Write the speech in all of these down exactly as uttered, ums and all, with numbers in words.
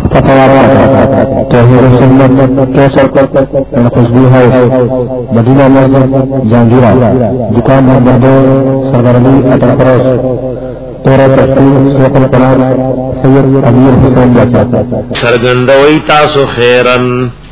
فتوارا توحید سنت کیسر خوشبو ہے مدینہ مسجد جہانگیرہ دکان نمبر دو سرگرمی اٹل پروس تورا تشکیل سوق القرآن سید امیر حسین جاچا سرگندوئی تاسو خیرن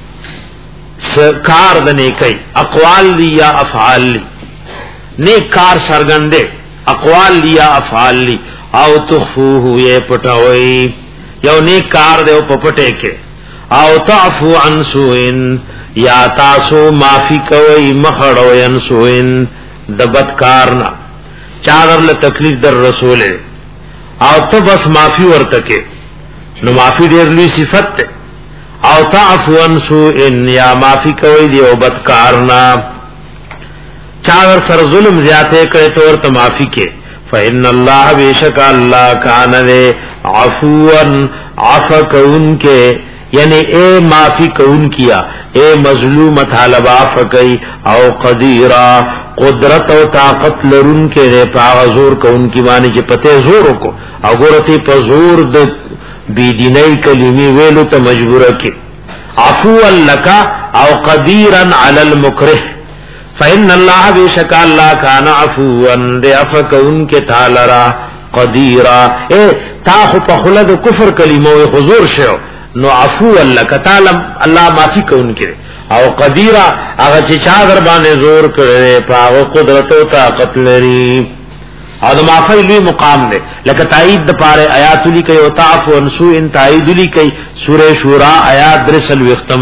کار دنے کئی اقوال لی یا افعال لی نیک کار سرگندے اقوال لی یا افعال لی او تخفوه یہ پٹھوئی یو نیک کار دے او پپٹے کے او تعفو عن سوئن یا تاسو معافی کوئی مخڑو ین سوئن دبت کارنا چادر لتکلیف در رسول او تو بس معافی ورتکے نو معافی دیر لی صفت تے او تعفو عن سوئن یا معافی کوئی دی او بد کارنا چادر سر ظلم زیادے کرے تو ورت معافی کے فإن اللہ بیشک اللہ کان دے عفوان عفا کون کے یعنی اے معافی کون کیا اے مظلوم طالب عفا کئی او قدیرہ قدرت و طاقت لرن کے دے پاغزور کون کی معنی چی پتے زورو کو او گورتی پا زور دے بیدینی کلمی ویلو تا مجبور کی عفوان لکا او قدیرا علی المکرہ فإن اللہ بیشک اللہ کان عفوان دے عفا کون کے تالرا قدیرا اے تاخو پا خلد کفر کلمو حضور شو نو عفو اللہ کتالم اللہ معافی کون کرے او قدیرا اگر چی چادر بانے زور کرے پا او قدرت و طاقت لری او دا معافی لوی مقام دے لکہ تائید دا پارے آیات لی کئی و تعفو انسو ان تائید لی کئی سورہ شورا آیات درسل وختم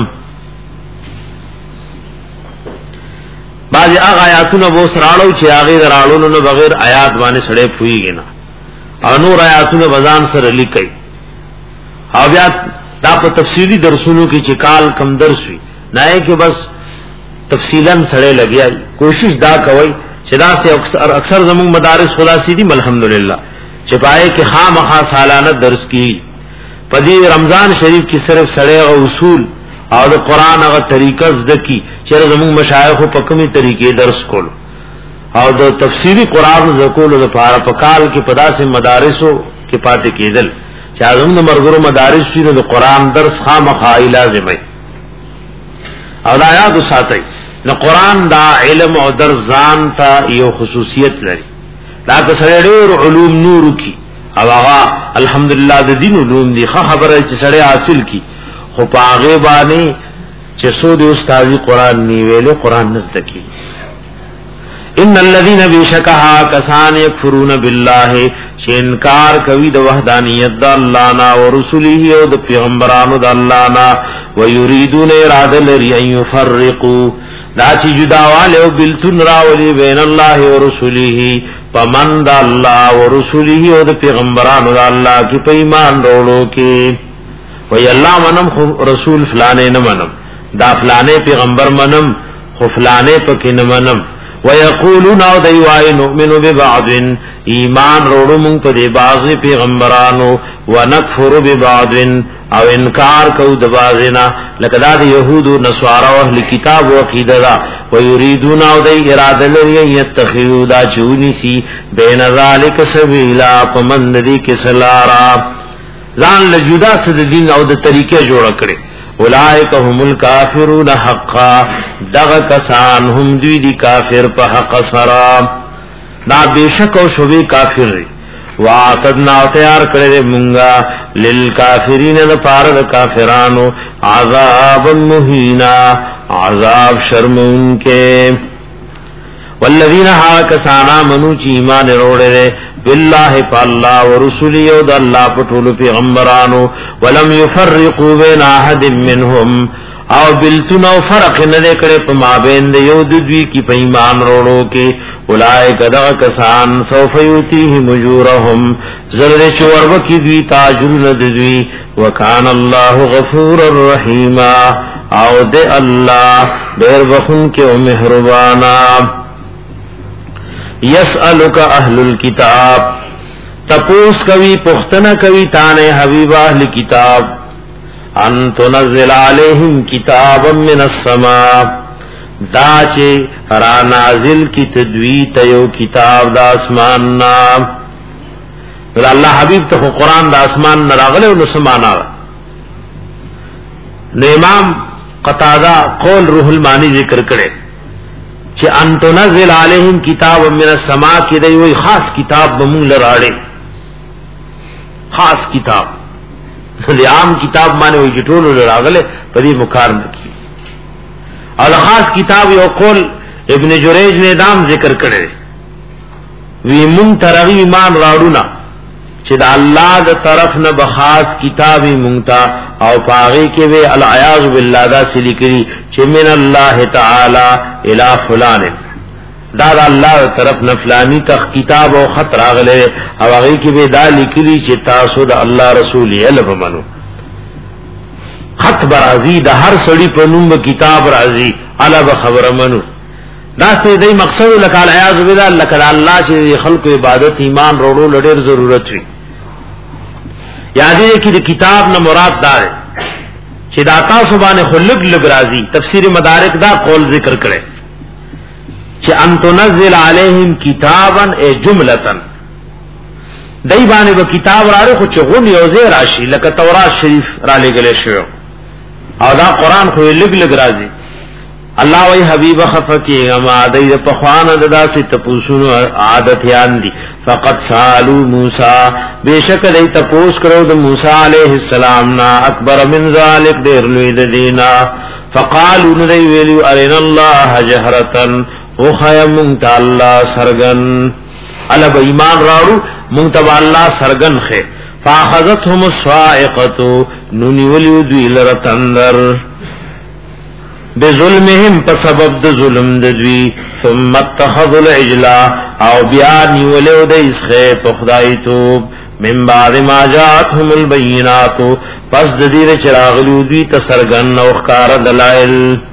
بعضی اغ آیاتو نبو سرالو چی آغی در آلونو نو بغیر آیات بانے سڑے پوئی گنا او نور آیاتو نو بزان سر لی کئی او بیا دا پا تفصیلی درسونو کی چکال کم درس وی نائے کہ بس تفصیلاً سڑے لگیا کوشش دا کوئی چدا سے اکثر, اکثر زمون مدارس خدا سیدی الحمدللہ چپائے کہ خام خواہ سالانہ درس کی پدی رمضان شریف کی صرف سڑے و اصول اور قرآن اگر طریقہ زدکی چر زمون مشایخ و پکمی طریقے درس کولو اور دا تفسیری قرآن زکولو دا پارا پکال کی پدا سے مدارسو کے پاتے کی دل چاہم دا مرگرو مدارس شیرو دا قرآن درس خام خواہی لازم ہے اور آیات ساتھ نہ قرآن دا علم او درس زان تا یو خصوصیت لري لاکه سره ډېر علوم نور کی او هغه الحمدلله د دین علوم دي خبره چې سره حاصل کی خو پاغه باندې چې سو د استادی قرآن نی ویلو قرآن نزد کی ان الذين بشکها کسان یکفرون بالله چې انکار کوي د وحدانیت د الله نه او رسوله او د پیغمبرانو د الله نه ويريدون اراده لري ان يفرقوا دا چې جداواله او بلتون راولي بین الله او رسوله پمن د الله او رسوله او د پیغمبرانو د الله کې په ایمان وروړو کې وی الله منم رسول فلانه نه منم دا فلانه پیغمبر منم خو فلانه پکې نه منم ويقولون او دیوای نؤمن ببعض ایمان وروړو مونږ په دې بعض پیغمبرانو ونکفر ببعض او انکار کو د بعضنا لکه د يهودو نصارا او اهل کتاب او عقیده دا ويريدون او د اراده لري يتخذوا دا چونی سی بین ذلک سبیلا پمند دی کسلارا ځان له جدا سد دین او د طریقې جوړ کړي اولئک هم الکافرون حقا دغه کسان هم دوی دی کافر په حق سرا دا بیشک او شوبې کافر دی واعتدنا تیار کړل مونږه للکافرین لپاره د کافرانو عذاب مهینا عذاب شرمونکه والذین ها کسانا منو چی ایمان وروړل بالله فالله ورسوله او د الله په ټولو پیغمبرانو ولم يفرقوا بين احد منهم او بلتون او فرق نه کړي په مابین د یو د دوی کی په ایمان وروړو کې اولئک دغه کسان سوف یؤتیهم اجورهم زره چور وکي دوی تاجر د دوی وکان الله غفور الرحیم او د الله ډېر بخون کې او مهربانا یسألک اهل الكتاب تپوس کوي پختنه کوي تانه حبیب اهل کتاب ان تنزل علیہم کتابا من السماء دا چه را نازل کی تدوی تیو کتاب دا اسمان نام اللہ حبیب تخو قرآن دا اسمان نراغلے و نسمانا نو امام قتادہ قول روح المانی ذکر کرے چې ان تنزل علیہم کتاب من السماء کی دی وی خاص کتاب بمون لراڑے خاص کتاب دی عام کتاب مانے وی جٹولو لراغلے پدی مکار نکی اور خاص کتاب یو قول ابن جریج نے دام ذکر کرے وی مون ترغی ایمان راڑونا چې دا الله د طرف نه بخاص کتابی مونتا او پاغي کې وی العیاذ بالله دا سلی کری چې من الله تعالی الی فلان دا د الله طرف نه فلانی تخ کتاب او خط راغله او هغه کې وی دا لیکلی چې تاسو د الله رسول یې لبمنو خط برازی د هر سړی په نوم کتاب رازی علا خبر منو دا څه دی مقصد لکه العیاذ بالله لکه الله چې خلق عبادت ایمان وروړو لډیر ضرورت وی یادې کې د کتاب نه مراد دار چې دا تاسو باندې خلق لګ راځي تفسیر مدارک دا قول ذکر کړي چې ان تنزل علیہم کتابا ای جملتن دای باندې و کتاب راړو خو چې غون یو ځای راشي لکه تورات شریف را لګل شو او دا قران خو لګ لګ راځي الله وی حبیب خفکی اما دای په خوانه ددا سي تپوسونو عادت یان دي فقط سالو موسی بیشک دای تپوس کړو د موسی علیہ السلام نا اکبر من ذلک ډیر لوی د دینا فقالوا ندی ویلو ارنا الله جهرتن او خیم تعالی سرغن الا به ایمان راړو مونږ ته الله سرغن خه فاخذتهم الصاعقه نونی ولیو دوی لرتندر بظلمهم په سبب د ظلم د دوی ثم اتخذوا العجل او بیا نیولو د اسخه په خدای توب من بعد ما جاءتهم البينات پس د دې چراغلو دوی تسرغن او ښکار دلائل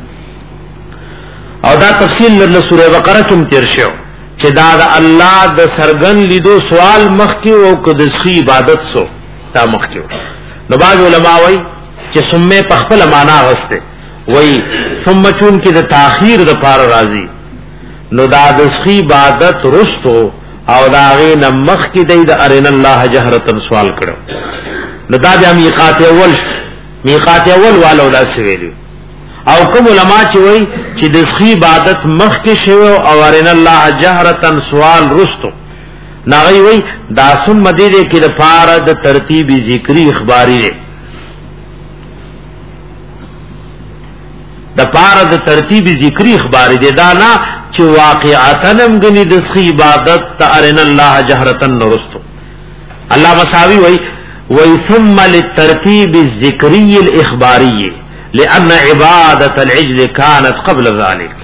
او دا تفصیل له سوره بقره کې تیر شو چې دا د الله د سرغن لیدو سوال مخکې او قدسی عبادت سو تا مخکې نو باز علماء وایي چې سمه په خپل معنا غسته وی ثم چون کې د تاخير د پار راضي نو دا د سخی عبادت رستو او دا غي نمخ کې د ارن الله جهرتن سوال کړو نو دا د میقات اول میقات اول والو لا سویل او کوم علما چې وای چې د سخی عبادت مخ کې شوی او ارن الله جهرتن سوال رستو ناغي وای دا سن مدیره کې د پار د ترتیبی ذکری اخباری دی د پاره د ترتیب ذکری اخبار دي دا نه چې واقعاتنم غني د سخی عبادت تارن الله جهرتن نرستو الله مساوي وای وای ثم للترتيب الذكري الاخباري لان عباده العجل كانت قبل ذلك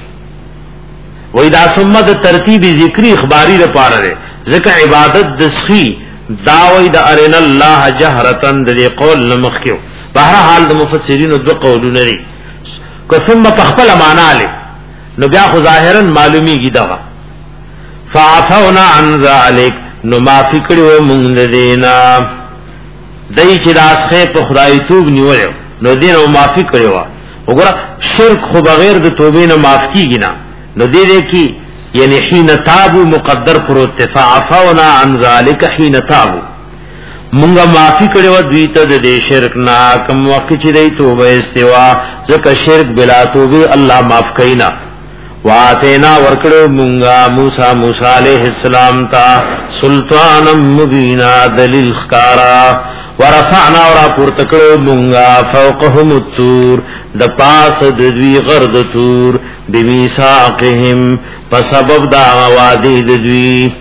وای دا ثم د ترتیب ذکری اخباری د پاره ده ځکه عبادت د سخی دا وای د ارن الله جهرتن د قول لمخکیو په حال د مفسرین دو قولونه لري ثم تخفل معنا له نو بیا خو ظاهرا معلومیږي دا فعفونا عن ذلك نو معافی کړو مونږ دینا دای چې راسخه په خدای توب نیول نو دین او معافی کړو وګوره شرک خو بغیر د توبې نه معاف کیږي نه نو دې دې کی یعنی حين تابو مقدر پر اتفاعفونا عن ذلك حين تابو مونږه معافی کړو دوی ته د شرک نه کوم وخت چې دی توبه استوا ځکه شرک بلا توبه الله معاف کینا واتینا ورکړو مونږه موسی موسی علیہ السلام ته سلطان مبینا دلیل خکارا ورفعنا ورا پورته کړو مونږه فوقهم الطور د پاس د دوی غرد تور بمیثاقهم په سبب دا وادي د دوی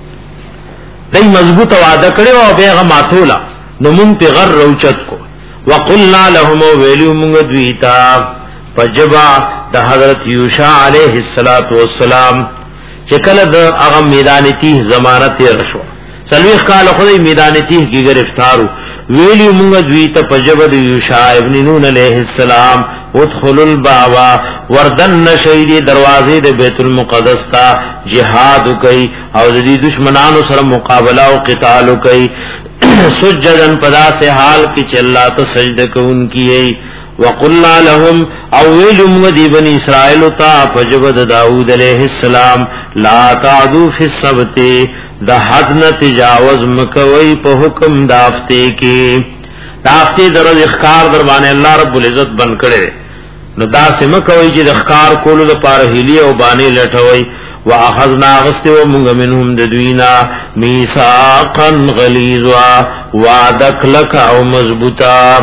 دای مضبوط وعده کړو او بیغه ماتولا نو مون په غر روچت کو وقلنا لهم ویلو مونږ دوی ته فجبا د حضرت یوشع علیہ الصلات والسلام چې کله د هغه میدان تیه ضمانت رشو سلویخ کال خدای میدان تیه کی گرفتارو ویلو مونږ دوی ته فجبا د یوشع ابن نون علیہ السلام ادخلوا الباب وردن نشیدی دروازه د بیت المقدس تا جهاد کوي او د دې دشمنانو سره مقابله او قتال کوي سجدن پدا سے حال کی چې الله ته سجده کوونکی وقلنا لهم او ویلم دی بنی اسرائیل تا فجبد داود علیہ السلام لا تعدو فی السبت د حد نه تجاوز مکوي په حکم دافته کې دافتی درو اخکار در باندې الله رب العزت بن کړي نو دا سم کوي چې د اخکار کولو لپاره هلی او باندې لټوي واخذنا غستو موږ منهم د دوینا میثاقا غلیظا وعدک لک او مضبوطا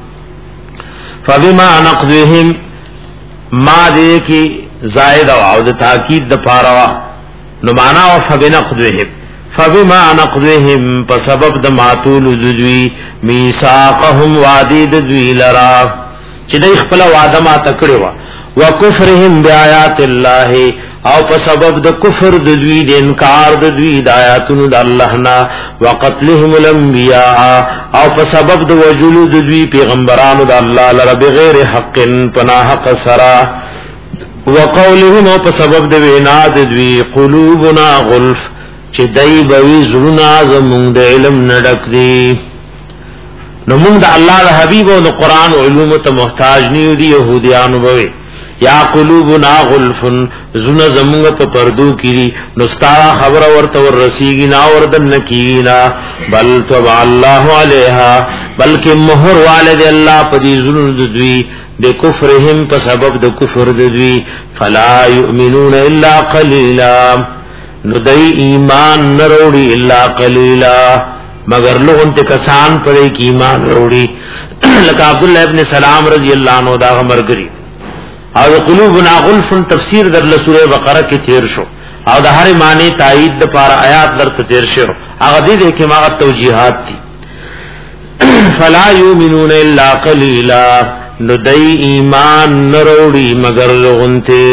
فبما نقضهم ما دې کی زائد او د تاکید د پاروا نو معنا او فبنقضهم فبما نقضهم فسبب د ماتول ذوی میثاقهم وعدی د ذوی لرا چې د خپل وعده ما تکړه وا وکفرهم بیاات الله او په سبب د کفر د دوی د انکار د دوی د آیاتونو د الله نه وقتلهم الانبیاء او په سبب د وجلو د دوی پیغمبرانو د الله لره بغیر حق پناه حق سرا وقولهم او په سبب د وینا د دوی قلوبنا غلف چې دای بوي زړونه زمونږ د علم نډک دي نو موږ د الله د حبيب او د قران علوم ته محتاج نه دي يهوديانو بوي یا قلوبنا غلف زنا زمونږ په پردو کړي نو ستاره خبر ورته ور رسیږي نا وردن نکینا بل تبع الله عليها بلکې مہر والد الله په دې زنو د دوی د کفرهم په سبب د کفر د دوی فلا يؤمنون الا قليلا نو دای ایمان نروړي الا قليلا مگر لوګون ته کسان پرې کی ایمان وروړي لکه عبد الله ابن سلام رضی الله عنه دا مرګري او قلوبنا غلف تفسیر در سورہ بقرہ کې تیر شو او د هر معنی تایید د پار آیات درته تیر شو هغه دې کې ما توجیهات دي فلا یؤمنون الا قلیلا نو دای ایمان نروړي مگر لغونته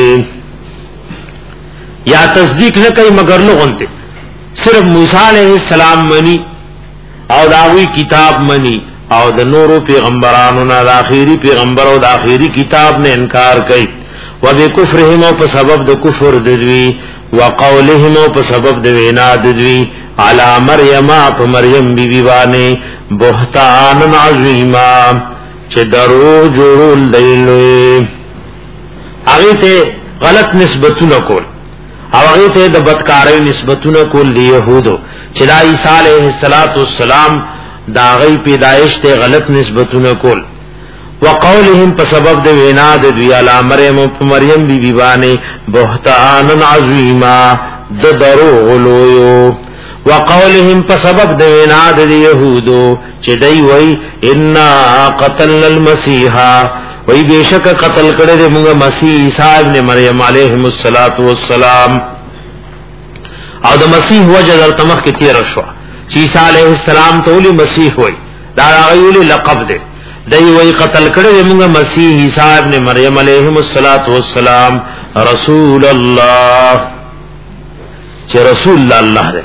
یا تصدیق نه کوي مگر لغونته صرف موسی علیہ السلام منی او داوی کتاب منی او د نورو پیغمبرانو نه د اخیری پیغمبر او د اخیری کتاب نه انکار کوي و به کفرهم او په سبب د کفر د دوی وقولهم او په سبب د وینا د دوی علی مریم په مریم بی بی باندې بهتان عظیما چې درو جوړول دیلوي هغه ته غلط نسبتونه کول او هغه ته د بدکارۍ نسبتونه کول دی يهودو چې عیسی علیه السلام دا غي پیدائش ته غلط نسبتونه کول وقولهم په سبب د وینا د دوی علی مریم او مریم بی بی باندې بهتان عظیما د درو غلویو وقولهم په سبب د وینا د يهودو چې دای وای ان قتلنا المسيح وای بشک قتل کړه د موږ مسیح عیسی ابن مریم علیه السلام او د مسیح وجه در تمخ کې تیر شو عیسی علیہ السلام تولی مسیح ہوئی دا غیولی لقب دے دی وی قتل کردے منگا مسیح عیسی ابن مریم علیہ السلام رسول اللہ چه رسول اللہ دے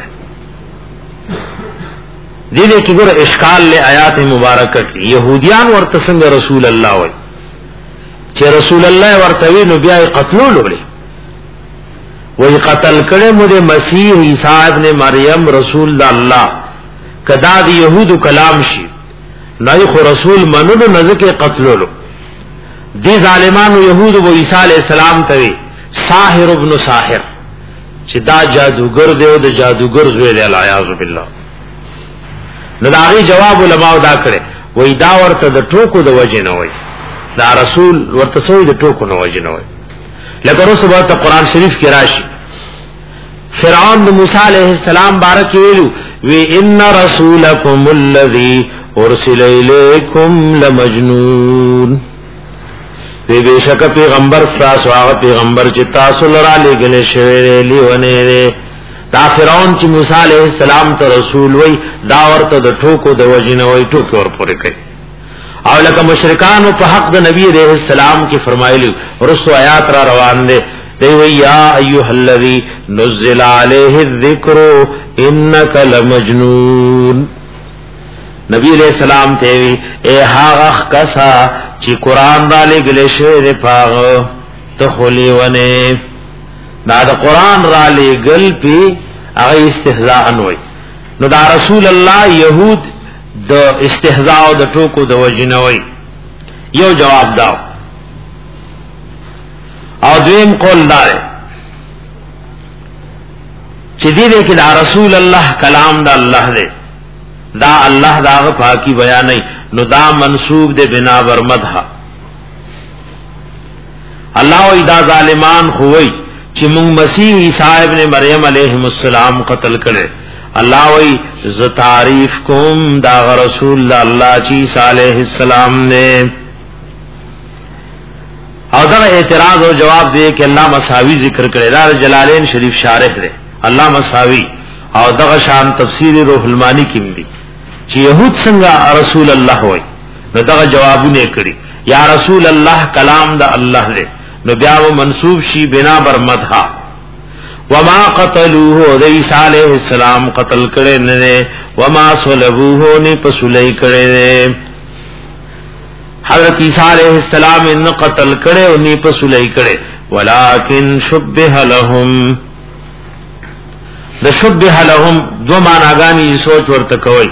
دیدے کی گر اشکال لے آیات مبارکہ کی یہودیان ورتسنگ رسول اللہ ہوئی چه رسول اللہ ورتوی نبیائی قتلو لولی وی قتل کرے مجھے مسیح عیسی ابن مریم رسول اللہ کدا دی یہود کلام شی نای خو رسول منلو نزک قتلولو دی ظالمانو یہود و عیسی علیہ السلام توی ساحر ابن ساحر چې دا جادوگر دی او د جادوگر زوی دی العیاذ بالله نو دا غي جواب علماء دا کړي وی دا ورته د ټوکو د وجه نه وای دا رسول ورته سوی د ټوکو نه وجه نه وای لکه رسول الله قرآن شریف کې راشي فرعون د موسی علیہ السلام بارک ویلو وی ان رسولکم الذی ارسل الیکم لمجنون وی بشک پیغمبر تاسو هغه پیغمبر چې تاسو لرا لګل شوی دی ونه دا فرعون چې موسی علیہ السلام ته رسول وی دا ورته د ټوکو د وجنه وی ټوکو ور پورې کوي او لکه مشرکان په حق د نبی علیہ السلام کې فرمایلی رسو آیات را روان دي دی وی یا ایها الذی نزل علیه الذکر انک لمجنون نبی علیہ السلام ته وی اے هاغه کسا چې قران را لګل شوی پاغ ته خلی ونه دا د قران را لګل پی هغه استهزاء وای نو دا رسول الله یهود د استهزاء او د ټوکو د وجنوي یو جواب داو او دویم قول دار چې دې کې دا رسول الله کلام د الله دی دا الله دا پاکی بیانای نو دا منسوب دے بنا بر مدح اللہ و دا ظالمان خوئی چی مونگ مسیح عیسیٰ ابن مریم علیہ السلام قتل کرے اللہ وی ز تعریف کم دا رسول اللہ چی عیسیٰ علیہ السلام نے اور دا اعتراض و جواب دے کہ اللہ مساوی ذکر کرے دا جلالین شریف شارح دے اللہ مساوی اور دا شان تفسیر روح المانی کم دی چی یہود سنگا رسول اللہ ہوئی نو دا جوابو نے کری یا رسول اللہ کلام دا اللہ دے نو بیا و منصوب شی بنا بر مدحا وما قتلوه دا عیسیٰ علیہ السلام قتل کرے نے وما صلبوه نے پسولی کرے نے حضرت عیسیٰ علیہ السلام ان قتل کرے انہی پسولی کرے ولیکن شبہ لهم دا شبہ لهم دو معناگانی سوچ ورتکوئی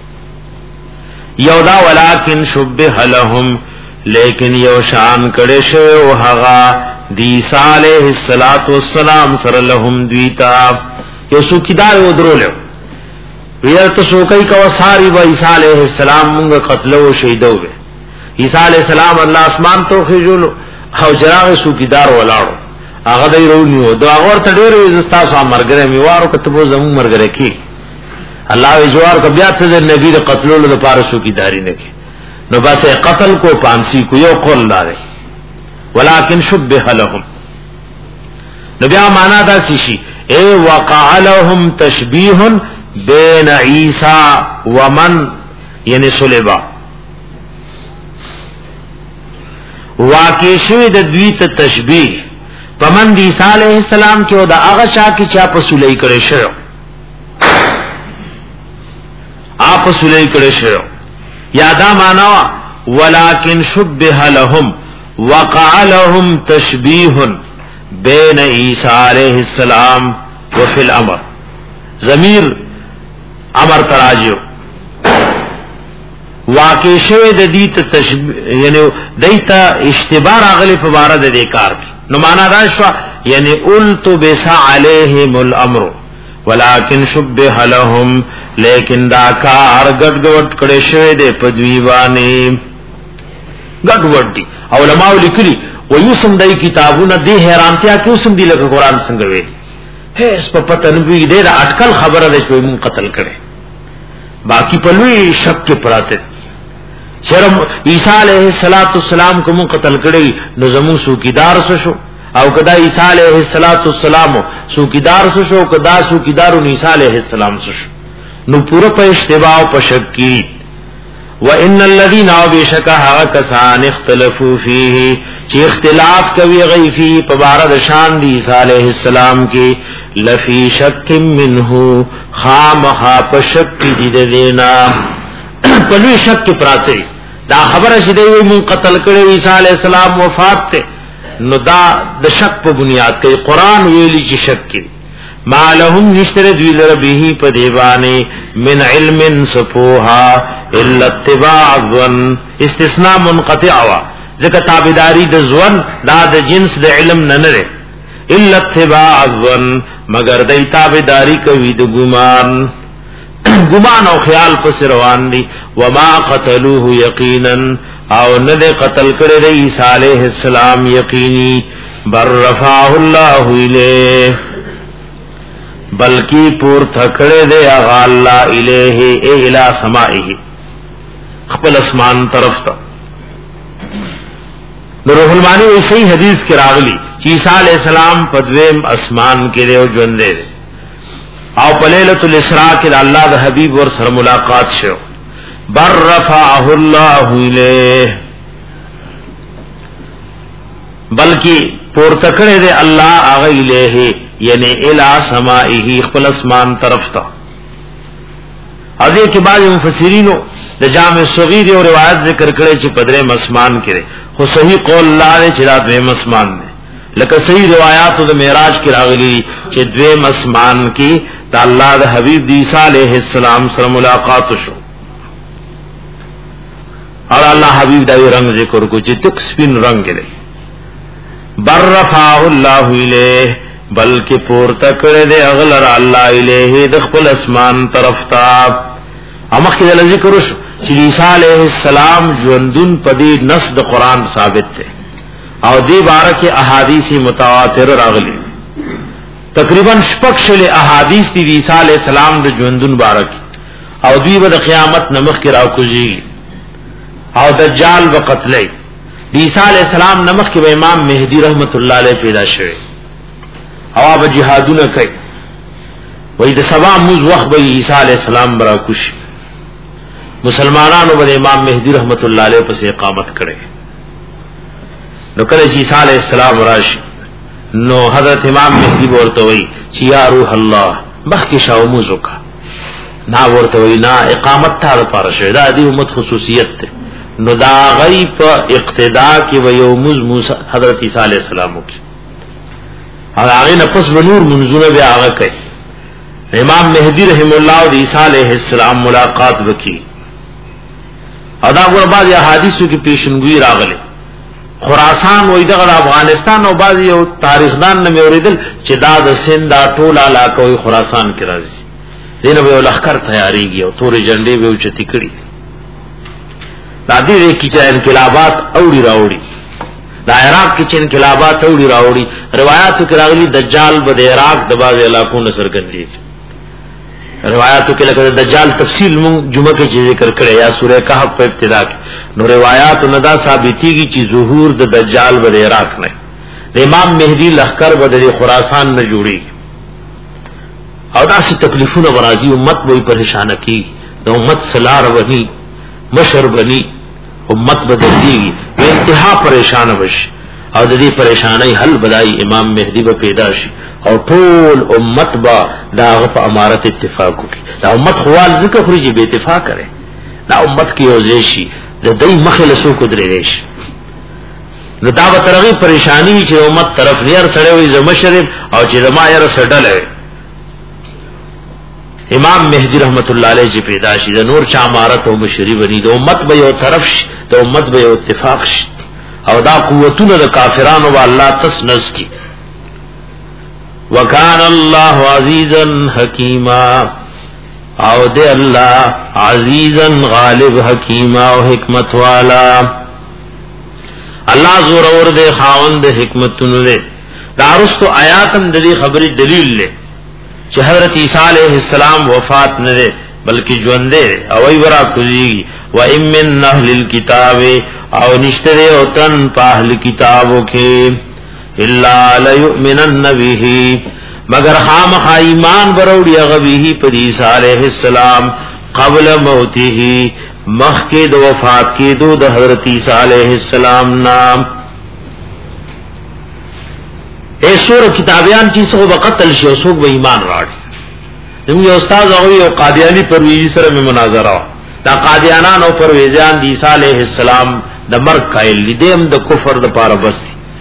یودا ولیکن شبہ لهم لیکن یو شان کڑے شو حغا دی عیسیٰ علیہ السلام سر لهم دویتا یو سوکیدار ادرو لیو ویرت سوکی کا وساری با عیسیٰ علیہ السلام منگا قتلو شیدو بے عیسیٰ علیہ السلام اللہ اسمان تو خیجولو او جراغ سوکیدار ولاړو هغه دای رونیو دا اور تډیر وزستا سو مرګره میوارو کتبو زمو مرګره کی الله وی جوار کو بیا ته نبی د قتلولو لپاره سوکیداری نه کی نو بس قتل کو پانسی کو یو قول لاره ولکن شبه لهم نو بیا معنا دا شي اے وقع لهم تشبیه بین عیسی ومن یعنی صلیبا واقع شوی د دوی ته تشبیه پمن دی عیسی علیہ السلام کې او دا هغه شا کې چا په سولې کړي شو آپ سولې کړي شو یادا معنا ولکن شبه لهم وقع لهم تشبیه بین عیسی علیہ السلام وفي الامر ضمیر امر تراجو واقع شوی د دې ته تشبیه یعنی دایته اشتبار اغلی په بار د دې کار نو معنا راشوا یعنی قلت بس علیہم الامر ولکن شبه لهم لیکن دا کار گډ گډ کړي شوی د پدوی باندې گډ وډ دي علماء لیکلي و یوسم دای کتابونه دې حیرانتیا کې اوسم دی لکه قران څنګه وی هیڅ په پته نه وی دې اٹکل خبره ده چې مون قتل کړي باقی پلوی شک کې پراته شرم عیسی علیہ السلام کو من قتل کړي نو زمو سوکیدار شو او کدا عیسی علیہ السلام سوکیدار شو کدا سوکیدارو عیسی علیہ السلام شو نو پورا په اشتباع او په شک کی وان الذين بشکا کسان اختلافو فيه چې اختلاف کوي غي فی په بار د شان دی عیسی علیہ السلام کې لفی شک منه خامخا په شک دی دینا پلوی شک کی پراتے دا خبر شدی وی من قتل کړي عیسی علیہ السلام وفات ته نو دا د شک په بنیاد کې قران ویلی چې شک کی ما لهم نشتر دی لربه په دیوانه من علم سفوها الا اتباع الظن استثناء منقطع وا ځکه تابعداری د ځوان دا د جنس د علم نه نه الا اتباع الظن مگر د تابعداری کوي د ګمان گمان او خیال پس روان دی وما قتلوه یقینا او ند قتل کړي دی عیسی علیہ السلام یقینی بر رفعه الله الیه بلکی پور تھکړه دی هغه الله الیه الی سمائه خپل اسمان طرف ته روح المانی اسی حدیث کې راغلی چې عیسی علیہ السلام په دویم اسمان کې دی او ژوند دی او پلیلۃ الاسراء کې الله د حبیب ور سره ملاقات شو بر رفعه الله الیه بلکی پور تکړه دے الله هغه الیه یعنی الی سمائه خپل اسمان طرف ته اځه کې بعض مفسرینو د جامع صغیر او روایت ذکر کړي چې پدره اسمان کې خو صحیح قول الله چې رات و اسمان نه لکه صحیح روایات د معراج کې راغلي چې دویم اسمان کې د الله د حبیب د عیسی علیہ السلام سره ملاقات شو اور الله حبیب دا رنگ ذکر کو چې تک سپین رنگ کې بر رفعه الله الیه بلکې پورته کړه دې اغلر الله الیه د خپل اسمان طرف ته امخ کې د ذکر وشو چې عیسی علیه السلام ژوندون په دې نص د قران ثابت ده او دې باره کې احادیث متواتر راغلي تقریبا شپږ شل احادیث دي عیسی علیه السلام د ژوندون باره کې او دوی به د قیامت نمخ کې راکوږي او دجال به قتلې عیسی علیہ السلام نمخ کې به امام مهدی رحمت الله علیه پیدا شوه او به جهادونه کوي وې د سبا موز وخت به عیسی علیہ السلام برا کوش مسلمانانو به امام مهدی رحمت الله علیه پس اقامت کړي نو کله چې عیسی علیہ السلام راشي نو حضرت امام مهدی ورته وایي چې یا روح الله مخکې شاو موز وکا نا ورته وایي نا اقامت ته لپاره شه دا دی امت خصوصیت ده نو دا غی په اقتدا کې و یومز موسی حضرت عیسی علیہ السلام کی هغه نه پس نور منزونه بیا هغه کوي امام مهدی رحم الله او عیسی علیہ السلام ملاقات وکي ادا ګور بعض احادیثو کې پیشنګوئی راغلي خراسان وې دغه افغانستان او بعض یو تاریخدان نه اوریدل چې دا د سند ټول علاقه وې خراسان کې راځي دینه به لخر تیاریږي او تورې جنډې به اوچتي کړي دا دې کې چې انقلابات اوړي راوړي دا عراق کې چې انقلابات اوړي راوړي روایتو کې راغلي دجال به د عراق د بعض علاقو نه سرګندي روایتو کې لکه دجال تفصیل مون جمعه کې ذکر کړی یا سورہ کهف په ابتدا کې نو روایت نه دا ثابتيږي چې ظهور د دجال به د عراق نه د امام مهدی لخر به د خراسان نه جوړي او دا څه تکلیفونه ورازي امت به پریشان کی د امت سلار ونی مشر بنی امت بدلېږي په انتها پریشان وشي او د دې پریشانای حل بدای امام مهدی به پیدا شي او ټول امت با داغه په امارت اتفاق وکړي دا امت خوال ذکر خوري چې به اتفاق کړي دا امت کې یو شي د دې مخلصو کو درې شي نو دا به ترغه پریشانی چې امت طرف نیر سره وي زمشرب او چې زما ير سړل امام مهدی رحمت الله علیه چې پیدا شي د نور چا امارت او مشری بني د امت به یو طرف شي د امت به یو اتفاق شي او دا قوتونه د کافرانو او الله تسنس کی وکان الله عزیزا حکیما او دے الله عزیزا غالب حکیما او حکمت والا الله زور اور دے خاوند حکمتونو دے دارستو آیاتم د دې خبرې دلیل لے چې حضرت عیسی علیہ السلام وفات نه ده بلکې ژوند ده او ای ورا کوي و ام من اهل الكتاب او نشته او تن په اهل کتابو کې الا لا یؤمنن به مگر خامخ ایمان وروړي هغه به په عیسی علیہ السلام قبل موته مخکې د وفات کېدو د حضرت عیسی علیہ السلام نام اے سور کتابیان چې څو وقتل شي او څو به ایمان راړي زموږ استاد هغه یو قادیانی پرویزی سره مې مناظره دا قادیانان او پرویزیان د عیسی علیہ السلام د مرګ قائل دي هم د کفر د پاره بس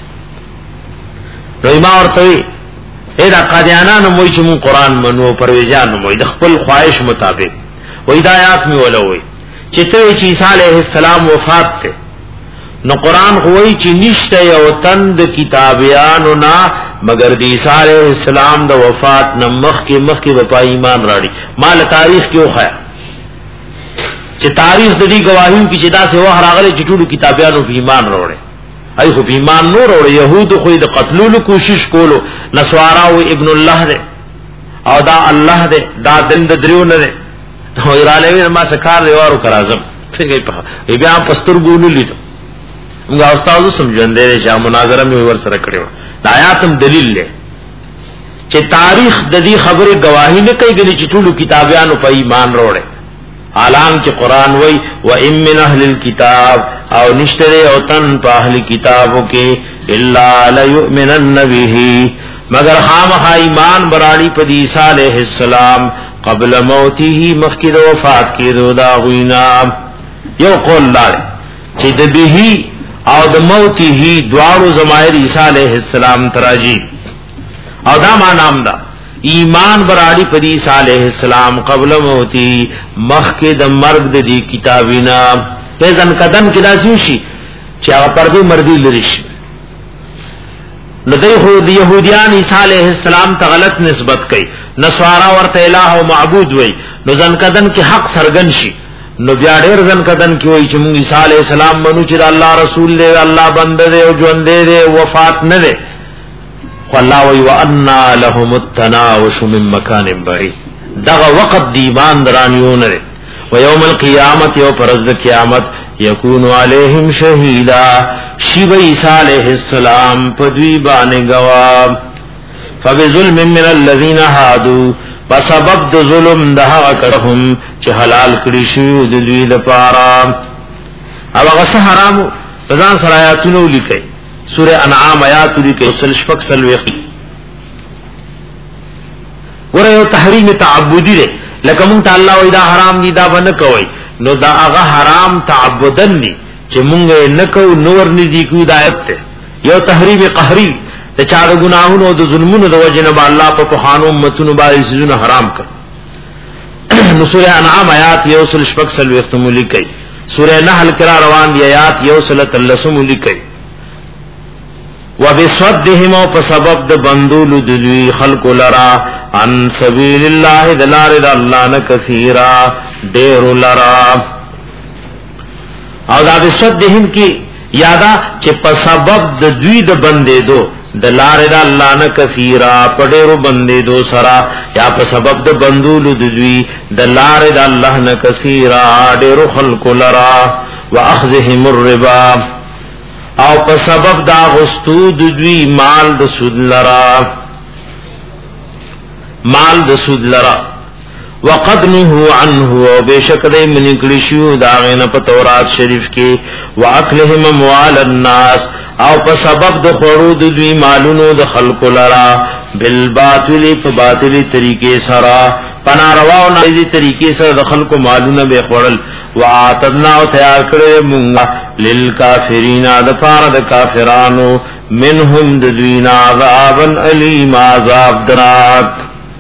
نو ما ورته اے دا قادیانان موي چې مون قران منو پرویزیان موي د خپل خواهش مطابق و ہدایات می ولوي چې ته چې عیسی علیہ السلام وفات ته نو قران خوئی چې نشته یو تند کتابیانو نا مگر د عیسی علیہ السلام د وفات نه مخ کې مخ کې په ایمان راړي مال تاریخ کې وخیا چې تاریخ د دې گواهی کې چې دا څه وه راغلي چې ټول کتابیانو په ایمان راوړي ای خو په ایمان نور وروړي يهود خو د قتلولو کوشش کولو نسوارا او ابن الله دې او دا الله دې دا دند دریو نه دې هو ایرالوی ما سکار دی ورو کرازم څنګه په بیا پستر ګونو لیدو موږ استادو سمجھندې چې مناظره مې ور سره کړو دا آیاتم دلیل لې چې تاریخ د دې خبره گواهی نه کوي چې ټول کتابیانو په ایمان وروړي حالان چې قران وای و ام من اهل الكتاب او نشتره او تن په اهل کتابو کې الا لا يؤمنن به مگر خامخ ایمان براړي په عیسی علیہ السلام قبل موته مخکې د وفات کېدو دا غوینا یو قول لار چې د به او د موته دوارو زمایر عیسی علیہ السلام تراجی او دا معنی دا ایمان براړي په عیسی علیہ السلام قبل موتی مخکې د مرګ د دې کتابینا په ځن کدن کې داسي شي چې هغه پردي مردي لري شي نو د يهوديان عيسى عليه السلام ته غلط نسبت کوي، نصارا ورته الہ او معبود وای، نو ځنکدن کې حق سرګن شي، نو بیا ډېر ځنکدن کې وای چې موږ عيسى عليه السلام منو چې الله رسول دی، الله بنده دی او ژوند دی، وفات نه دی. والله وی وان لهم التناوش من مکان بعید، دغه وقت دی ایمان درانیونه دی. و یوم القیامت یو پرز د قیامت یکون علیہم شهیدا، شیب عیسی علیہ السلام پدوی باندې گواه. فبظلم من الذین هادوا، بسبب د ظلم دها کړهم چې حلال کړی شو د دوی لپاره او هغه حرام ځان سره آیاتونه لیکي. سورہ انعام آیات لیکي سل شپک سل وخی ګوره یو تحریم تعبدی دی، لکه مونږ ته الله وی دا حرام دي دا باندې کوي، نو دا هغه حرام تعبدن دي چې مونږ نه کو نور نه دي کو دایت ته. یو تحریم قهری د چا د ګناهونو او د ظلمونو د وجنه به الله په پخانو امتونو باندې سيزونه حرام کړ. نو سورہ انعام آیات یو سل شپک سل وختم لیکي، سورہ نحل کرا روان دی آیات یو سل تلسم لیکي. وبصدهم فسبب د بندول دوی خلق لرا عن سبیل الله دلار الله نه کثیرا ډیر لرا. او دا بصدهم کی یادا چې په سبب د دوی د بندې دو دلار د الله نه کثیرا پډېرو بندې دو سرا، یا په سبب د بندول دوی دلار د الله نه کثیرا ډېرو خلق لرا. واخذهم الربا، او په سبب دا غستو د دوی مال د سود لرا، مال د سود لرا. وقد نهوا عنه، او بشک دای من کړي شو دا غنه په تورات شریف کې. واکلهم اموال الناس، او په سبب د خورو د دوی مالونو د خلق لرا بالباطل، په باطلی طریقې سره پناروا او نایي طریقې سره د خلق مالونه به خورل. واعتدنا او تیار کړی مونږه للکافرین د پاره د کافرانو منهم د دوینا عذابن علیم عذاب دراک.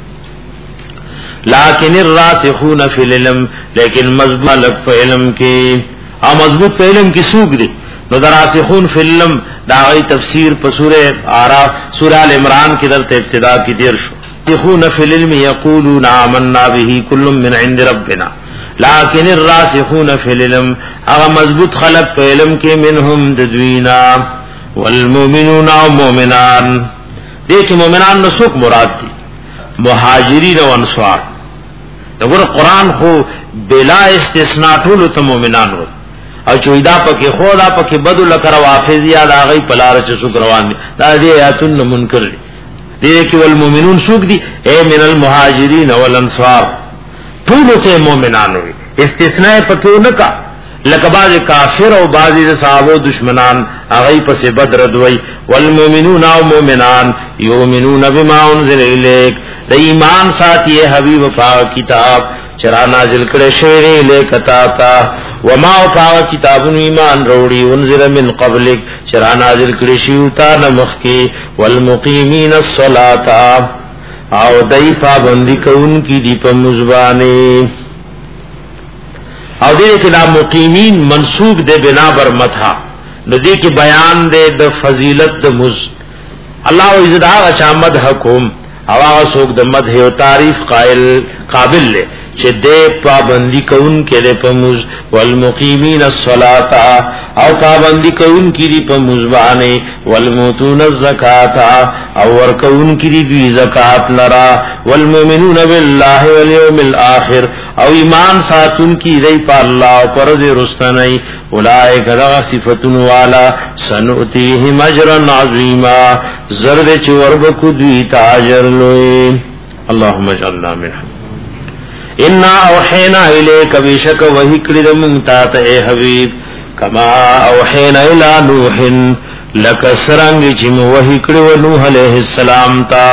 لیکن الراسخون فی العلم، لیکن مضبوط په علم کې، او مضبوط په علم کې سوق دي. نو دراسخون فی العلم دا غي تفسیر په سورہ اعراف سورہ ال عمران کې درته ابتدا کې دیر شو. راسخون فی العلم یقولون آمنا به کل من عند ربنا، لیکن الراسخون فی العلم هغه مضبوط خلق په علم کې منهم ددوینا والمؤمنون او مؤمنان. دې کې مؤمنان نو څوک مراد دي؟ مهاجرین او انصار. دغه قرآن خو بلا استثناء ټول ته مؤمنان وو، او چویدا پکې خدا پکې بدل کړه وافز یاد اغه پلار چې څوک روان دي دا دې آیاتن منکر دي. دې کې والمؤمنون څوک دي؟ اے من المهاجرین والانصار، ټول ته مؤمنان وي، استثناء پکې نه کا. لکه باز کافر او بازی د صحابه دشمنان اغه پس بدر دوی. والمؤمنون او مؤمنان یؤمنون بما انزل الیک، د ایمان ساتي حبیب پاک کتاب چرا نازل کړه شوی لیکتا تا. وما پاک کتابونو ایمان وروړي انزل من قبلک چرا نازل کړه شی تا نمخ کی. والمقیمین الصلاة، او دای پابندی کون کی دی په مزبانه. او دې کې دا مقیمین منسوب دے بنا بر مدح، نو دې کې بیان دے د فضیلت د مز. الله عز وجل چا مدح کوم او هغه څوک د مدح او تعریف قائل قابل لے چې دې پابندی کون کې دې په مز. والمقیمین الصلاة، او پابندی کون کې دې په مزبانه. والموتون الزکات، او ور کون کې دې زکات لرا. والمؤمنون بالله والیوم الاخر، او ایمان ساتون کی دی پا اللہ و پرز رستنی. اولائک دغا صفتن والا سنؤتیہم اجرا عظیما، زرد چوربکو دوی تاجر لوئی. اللہم اجعلنا منہم. انا اوحینا الیک، بیشک وحی کرد منتات اے حبیب، کما اوحینا الى نوح، لکسرنگ چم وحی کرد نوح علیہ السلام تا.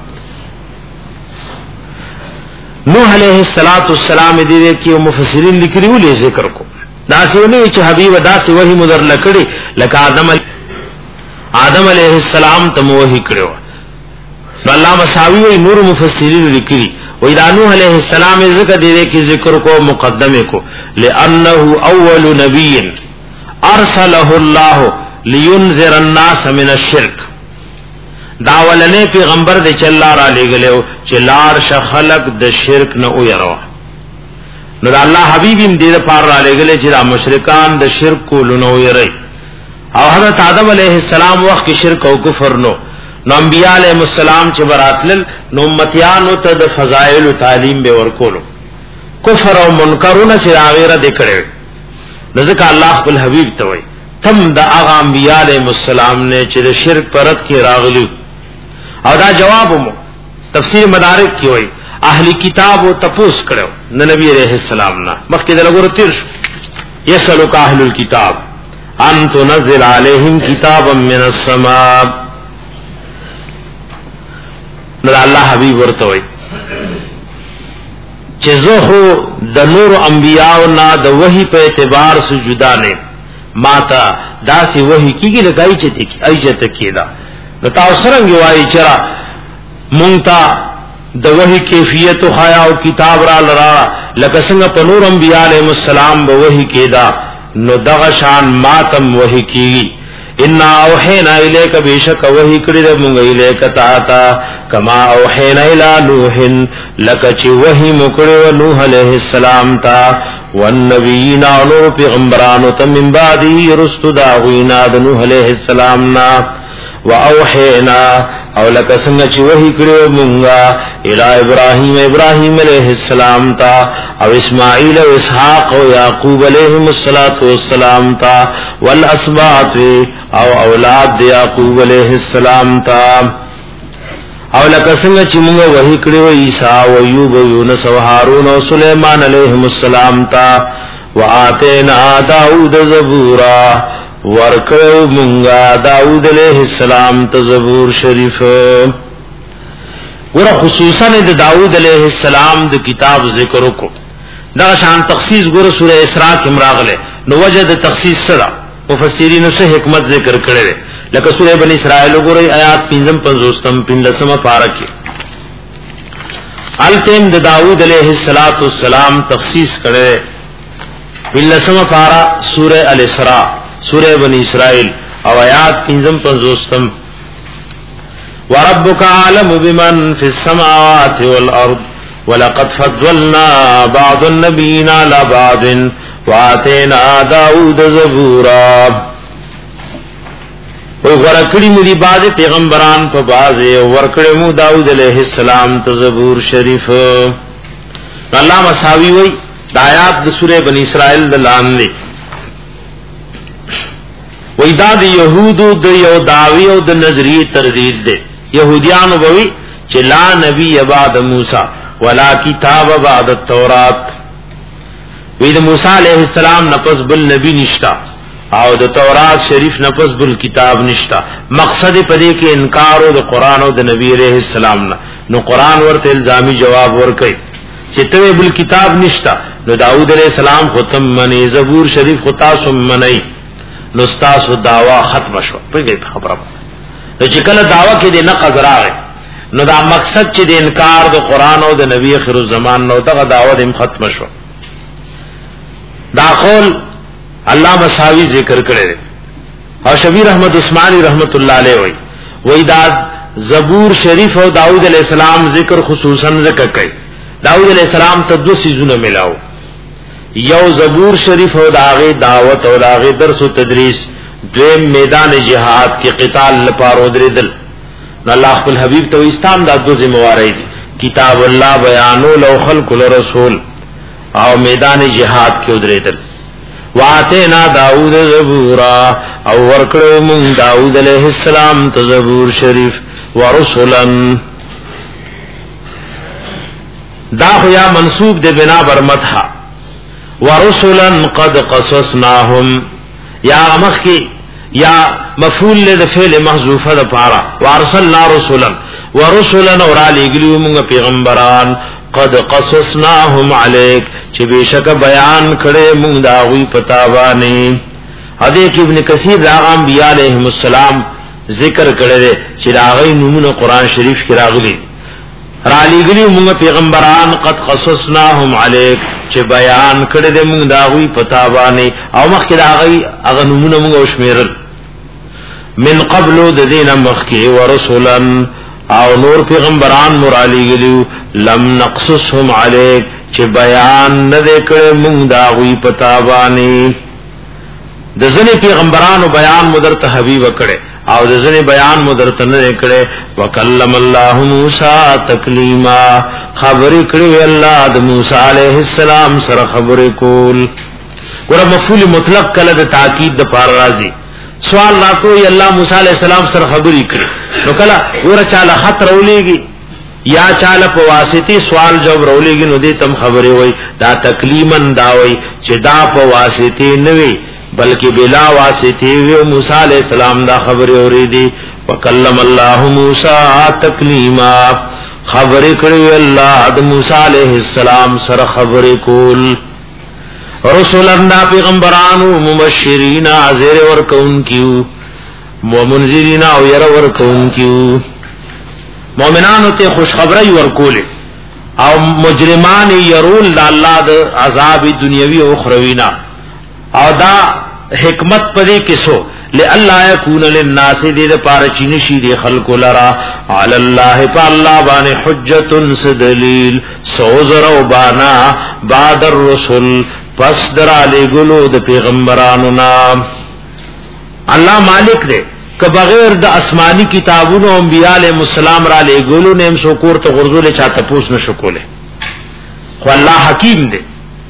نوح علیہ الصلوۃ والسلام دې کې مفسرین لیکلي ولې ذکر کو دا څونه چې حبیب دا څه وਹੀ مدر لکړي لکه آدم آدم علیہ السلام ته وਹੀ کړو. الله مساوی وی نور مفسرین لیکلي وې دا نوح علیہ السلام ذکر دې کې ذکر کو مقدمه کو لانه اول نبی ارسله الله لينذر الناس من الشرك. دا ولنه پیغمبر د چلا را لګلو چې لار شخلق د شرک نه او يروا نو الله حبيبم دې پر را لګلې چې دا مشرکان د شرک کولو نو يري او حضرت آدم علیہ السلام وخت کې شرک او کفر نو نو انبیاء علیہ السلام چې براتل نو امتیانو ته د فضائل او تعلیم به ورکولو کفر او منکرونه چې غیره دکړي ځکه الله خپل حبیب ته وای تم د هغه انبیاء علیہ السلام نه چې د شرک پرد کې راغلي او دا جواب مو تفسیر مدارک کې وای اهلی کتاب او تپوس کړو د نبی علیہ السلام نه مخکې د لګور تیر شو یسلک اهل الكتاب ان تنزل علیہم کتابا من السماء نو الله حبیب ورته وای چې زه د نور انبیاء نه د وحی په اعتبار سره جدا نه ماتا داسې وحی کیږي لګای چې ته کی ایجت کیدا نو تاسو څنګه وایي چې مونږ ته د وحی کیفیت او حیا او کتاب را لرا لکه څنګه په نور انبیاء علیهم السلام به وحی کیدا نو دغه شان ماتم وحی کی ان اوحینا الیک بیشک وحی کړی د مونږ الیک تا تا کما اوحینا الی نوح لک چې وحی مکړو نوح علیہ السلام تا والنبیین او پیغمبرانو ته من بعدی رسل داوینا د نوح علیہ السلام نا واوحینا او لک څنګه چې وحی کړو مونږه الی ابراهیم ابراهیم علیہ السلام تا او اسماعیل او اسحاق او یعقوب علیہم الصلوۃ والسلام تا والاسباط او اولاد یعقوب علیہ السلام تا او لک څنګه چې مونږه وحی کړو عیسی او ایوب او یونس او هارون او سلیمان علیہم السلام تا واتینا داؤد زبورا ورکو منگا داود علیہ السلام تا زبور شریف ورہ خصوصاً دا داود علیہ السلام دا کتاب ذکر کو دا شان تخصیص گر سورہ اسراء کم راغلے نو وجہ دا تخصیص صدا مفسرین سے حکمت ذکر کرے لکہ سورہ بنی اسرائیل گر آیات پینزم پنزوستم پندسم پارکی التیم دا داود علیہ السلام تخصیص کرے پندسم پارا سورہ الاسراء سورہ بنی اسرائیل او آیات پنزم پنزوستم وَرَبُّكَ عَالَمُ بِمَنْ فِي السَّمَاوَاتِ وَالْأَرْضِ وَلَقَدْ فَضَّلْنَا بَعْضَ النَّبِيِّينَ عَلَى بَعْضٍ وَآتَيْنَا دَاوُودَ زَبُورًا او ورکڑی مو دی بعض پیغمبران په بعض ورکڑی مو داود علیہ السلام ته زبور شریف الله مساوی وی د آیات د سورہ بنی اسرائیل د لاندې وېدا د يهودو د یو داوی او د نظریه تردید ده يهوديانو بوي چې لا نبی بعد موسی ولا کتاب بعد التوراۃ وې د موسی عليه السلام نفس بل نبی نشتا او د تورات شریف نفس بل کتاب نشتا مقصد پدې کې انکار او د قران او د نبی عليه السلام نه نو قران ورته الزامي جواب ورکړي چې ته بل کتاب نشتا نو داوود عليه السلام ختم منی زبور شریف خطا سم منی نو ستاسو دعوا ختم شو پېږی خبره نو چې کله دعوا کې د نقض راغی نو دا مقصد چې د انکار د قران او د نبی اخر الزمان نو دغه دعوا د ختم شو دا قول الله مساوی ذکر کړی او شبیر احمد عثماني رحمت الله علیه وی وی دا زبور شریف او داؤد علیہ السلام ذکر خصوصا ذکر کوي داؤد علیہ السلام ته دو سيزونه ملاو یو زبور شریف او داغه دعوت او داغه درس او تدریس دویم میدان جهاد کې قتال لپاره درېدل نو الله خپل حبیب ته اسلام د دو ذمہواری دي کتاب الله بیانو لو خلق الرسول او میدان جهاد کې درېدل واتینا داود زبورا او ورکړو مون داود علیہ السلام ته زبور شریف ورسولن دا خو یا منسوب دی بنا بر مدح ورسلا قد قصصناهم یا مخ کی یا مفعول له فعل محذوفه د پارا وارسلنا رسلا ورسلا اور علی گلیو موږ پیغمبران قد قصصناهم علیک چې بشک بیان کړي موږ دا وی پتا باندې هدی کې ابن کثیر راغ انبیاء علیهم السلام ذکر کړي چې راغی نمونه قران شریف کې راغلي را لګلی موږ پیغمبران قد قصصناهم علیک چې بیان کړي د موږ دا وی پتا باندې او مخکې دا غي هغه نمونه موږ وشمیرل من قبل د دین مخکی ورسلا او نور پیغمبران مرالی گلیو لم نقصصهم علیک چې بیان نه کړه مونږ دا غوی پتا باندې د ځنې پیغمبرانو بیان مدرت حبیب کړه او د ځنې بیان مدرت نه کړه وکلم الله موسی تکلیما خبرې کړې الله د موسی علیه السلام سره خبرې کول ګور مفعول مطلق کله د تاکید د پار راځي سوال راتو ی الله موسی علیہ السلام سره خبرې کړې نو کله ور چاله خط رولېږي یا چاله په واسطه سوال جواب رولېږي نو دې تم خبرې وای دا تکلیمن دا وای چې دا په واسطه نه وي بلکې بلا واسطه وی موسی علیہ السلام دا خبرې اورېدي وکلم الله موسی تکلیما خبرې کړې الله د موسی علیہ السلام سره خبرې کول رسولنا پیغمبرانو مبشرین عزیر ورکون کیو ومنذرین او ير ورکون کیو مومنانو ته خوشخبری ورکول او مجرمان يرول د الله د عذاب دنیوي او اخروینا او دا حکمت پدې کیسو لئلا یکون للناس دې د پاره چینشي دي خلق لرا علی الله فالله باندې حجت سدلیل سوزر او بانا بعد الرسل پس در علی گلو د پیغمبرانو نام الله مالک دے کہ بغیر د آسمانی کتابونو انبیاء علیہ السلام را لے گلو نیم سو کور ته غرزول چاته پوس نشو کوله خو الله حکیم دے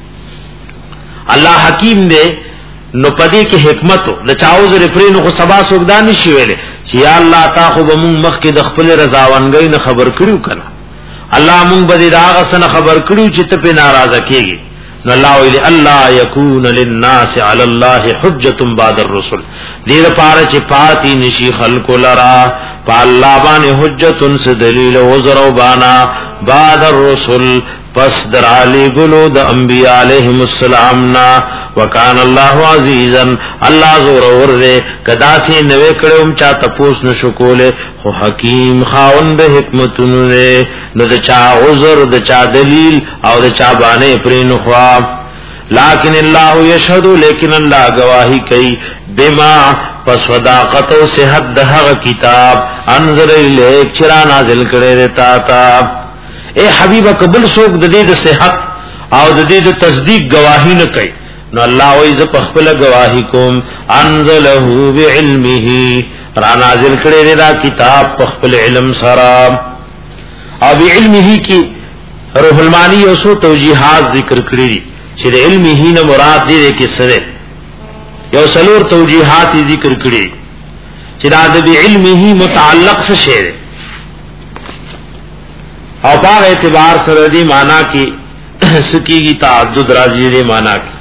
الله حکیم دے نو پدې کې حکمت د چاوز رپرینو خو سبا سوګدان نشي ویلې چې یا الله تا خو به مونږ مخ کې د خپل رضاوندګۍ نه خبر کړیو کنه الله مونږ به دا غسنه خبر کړیو چې ته په ناراضه کېږي نو الله ویلی الله یکون للناس علی الله حجت بعد الرسل دې لپاره چې پاتی نشي خلق لرا په الله باندې حجت س دلیل او زرو بانا بعد الرسل پس در علی گلو د انبیاء علیهم السلام نا وکان الله عزیزا الله زور اور دې کدا سي نوې کړم چا تپوس نشو کوله خو حکیم خاوند حکمتونو نه نو د چا عذر د چا دلیل او د چا باندې پرینو خوا لیکن الله یشهد لیکن الله گواہی کوي بما پس صداقت او صحت دغه کتاب انزل الیک چرا نازل کړي رتا تا اے حبیب قبل سوک د دې د صحت او د دې د تصدیق گواہی نه کوي نو الله وایي ز په خپل گواہی کوم انزله بعلمه را نازل کړي دا کتاب په خپل علم سره او بعلمه کی روح المانی او سو توجیحات ذکر کړي چې د علمه نه مراد دې کې سره یو سلور توجیحات ذکر کړي چې دا د علمه متعلق څه شی او باغ اعتبار سره دی معنا کی سکیږي تعدد راځي دی معنا کی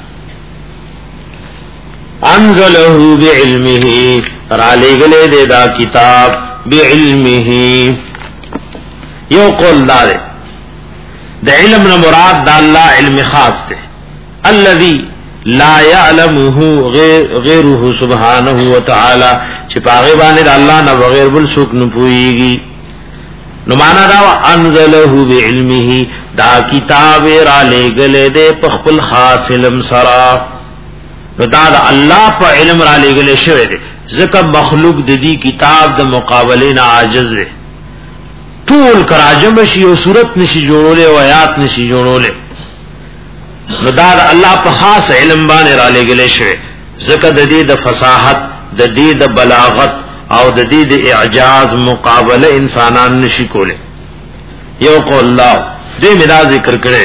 انزله بعلمه را لګلې دی دا کتاب بعلمه یو قول دار د علم نه مراد د الله علم خاص دی الذي لا يعلمه غير غيره سبحانه وتعالى چې پاغه باندې الله نه بغیر بل څوک نه پويږي نو معنا دا انزله بعلمه دا کتاب را لګلې دې په خپل خاص علم سره نو دا د الله په علم را لګلې شوی دی ځکه مخلوق د دې کتاب د مقابله نه عاجز دی ټول کراجم شي او صورت نشي جوړولې او آیات نشي جوړولې نو دا د الله په خاص علم باندې را لګلې شوی ځکه د دې د فصاحت د دې د بلاغت او د دې د اعجاز مقابله انسانان نشي کوله یو قول الله دې مدا ذکر کړي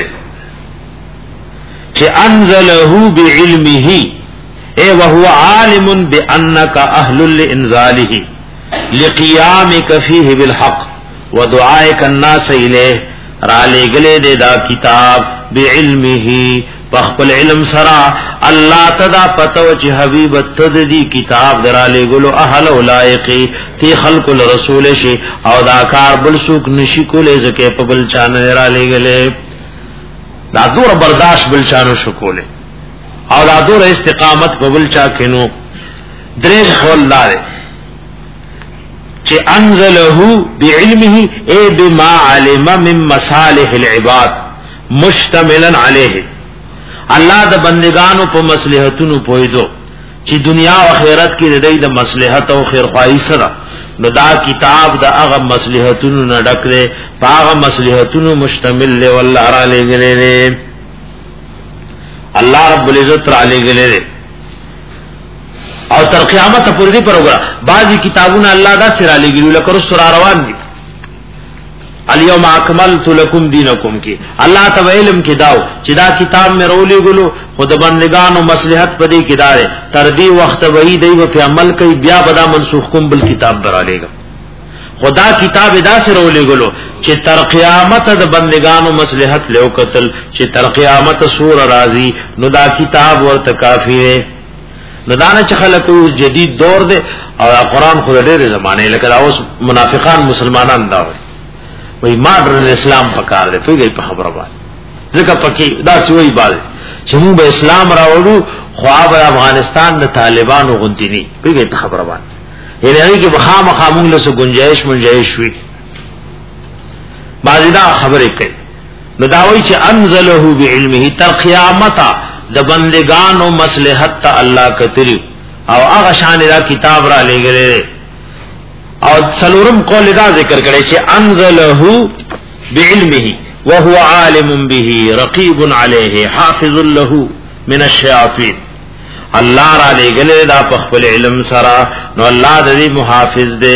چې انزله بعلمه اي وهو عالم بانك اهل لانزاله لقيامك فيه بالحق ودعائك الناس اليه را لګلې دې دا کتاب بعلمه بخپل علم سرا الله تدا پتو چې حبیب تددی کتاب دراله ګلو اهل اولایقی تی خلق الرسول شي او دا کار بل سوک نشی کولې زکه په بل چانه را لګلې دا زور برداشت بل چانه شو کولې او دا زور استقامت په بل چا کینو درې خول لاره چې انزله بعلمه ای بما علم من مصالح العباد مشتملا علیه الله د بندگانو په مصلحتونو پویدو چې دنیا او آخرت کې د دې د مصلحت او خیرخواهی سره نو دا کتاب د هغه مصلحتونو نه ډک دی په هغه مصلحتونو مشتمل دی والله را لګلې الله رب العزت را لګلې او تر قیامت پورې دی پروګرام بعضی کتابونه الله دا سره لګیلو لکه رسول روان دي الیوم اکملت لکم دینکم کی الله تعالی علم کی داو چې دا کتاب مې رولې غلو خود بندگانو مصلحت پدې کې دار تر دې وخت وې دی په عمل کوي بیا بدا منسوخ کوم بل کتاب درالېګا خدا کتاب ادا سره رولې غلو چې تر قیامت د بندگانو مصلحت له قتل چې تر قیامت سور راضی نو دا کتاب ورته کافی دی نو دا نه چې خلکو جدید دور دی او قرآن خو ډېر زمانه لکه اوس منافقان مسلمانان دا وي وی ماډرن اسلام پکار دی پیږي په خبره باندې ځکه پکې دا سوی باندې چې موږ به اسلام راوړو خو افغانستان د طالبانو غونډنی پیږي په خبره باندې یعنی هغه کې بخا مخامون له گنجائش منجائش وی بعضی دا خبره کوي نو دا وی چې انزله بعلمه تر قیامت د بندگانو مصلحت ته الله کتری او هغه شان دا کتاب را لګره او سلورم قول دا ذکر کړي چې انزله بعلمه وهو عالم به رقيب عليه حافظ له من الشياطين الله را لګل دا په خپل علم سره نو الله د دې محافظ دی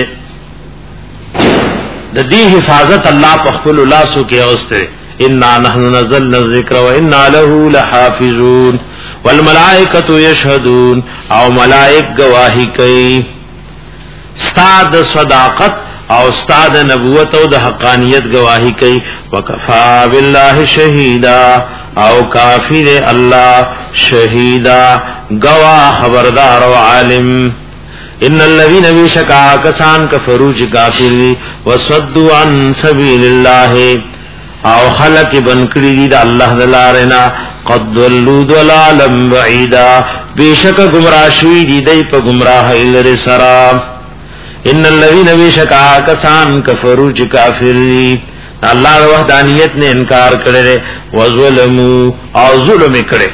د دې حفاظت الله په خپل لاسو کې اوسته انا نحن نزلنا الذکر وانا له لحافظون والملائکه یشهدون او ملائک گواہی کوي استاد صداقت او استاد نبوت او د حقانیت گواہی کوي وکفا بالله شهیدا او کافی دی الله شهیدا گواہ خبردار او عالم ان الذين بشکا کسان کفروا کافر وصدوا عن سبیل الله او خلق بنکړي دي د الله د لارنا قد ضلوا ضلالا بعيدا بشک گمراه شوی دي د په گمراهی لري سرا ان الذين بشکا کسان کفروا چې کافر دي الله د وحدانیت نه انکار کړي او ظلمو او ظلم کړي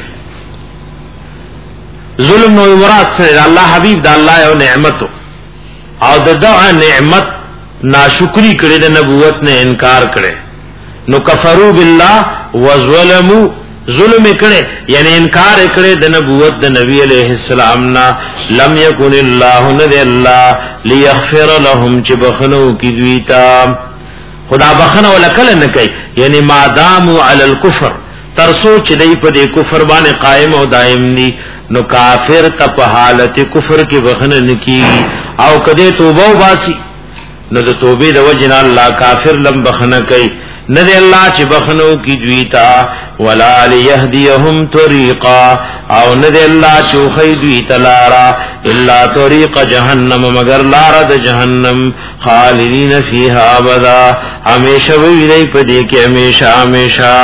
ظلم نو مراد سره الله حبیب د الله او نعمت او د دغه نعمت ناشکری کړي د نبوت نه انکار کړي نو کفروا بالله وظلموا ظلم کړي یعنی انکار کړي د نبوت د نبی علیہ السلام نا لم یکن الله ند الله ليغفر لهم چې بخنو کی دوی تا خدا بخنه ولکل نه کوي یعنی مادام علی الكفر ترسو چې دای په دې کفر باندې قائم او دائم ني نو کافر ته په حالت کفر کې بخنه نکي او کده توبه واسي نو د توبې د وجنه الله کافر لم بخنه کوي ندی اللہ چی بخنو کی دویتا ولا لیہدیہم طریقا او ندی اللہ چوخی دویتا لارا اللہ طریق جہنم مگر لارا دا جہنم خالدین فیہا ابدا ہمیشہ ویلی پدی کے ہمیشہ ہمیشہ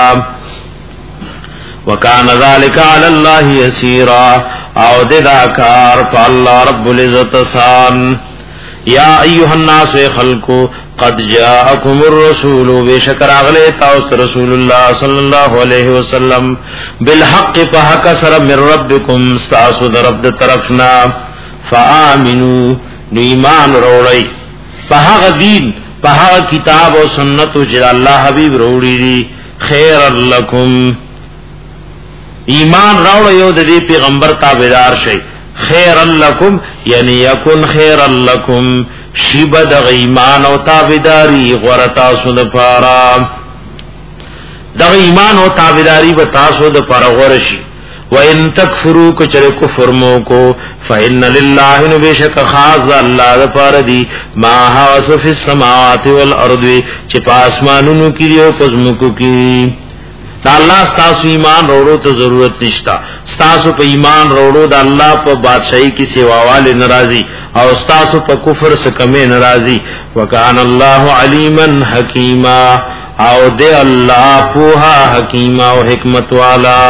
وکان ذالک علی اللہ یسیرا او ددا کار پا اللہ رب العزت سان یا ایها الناس خلقو قد جاءکم الرسول بشکر اغلی تاوست رسول اللہ صلی اللہ علیہ وسلم بالحق فحق سر من ربکم استاسو در رب طرفنا فآمنو نو ایمان روڑی فحق دین فحق کتاب و سنتو جل اللہ حبیب روڑی دی خیر لکم ایمان روڑی یو دی پیغمبر تابدار شئی خیر لکم یعنی یکن خیر لکم شیبد ایمان او تابداری غورتا سود پارا دغ ایمان او تابداری بتاسو د پارا غورشی و ان تکفروا کچر کفر مو کو فإن لله نبشک خاص الله د پار دی ما هاس فی السماوات والارض چې پاسمانونو کې دی او پزمکو کې دا الله ستاسو ایمان روړو ته ضرورت نشتا ستاسو په ایمان روړو د الله په بادشاہي کې سیواواله ناراضي او ستاسو په کفر څخه کمه ناراضي وکان الله علیما حکیما او دې الله پوها حکیما او حکمت والا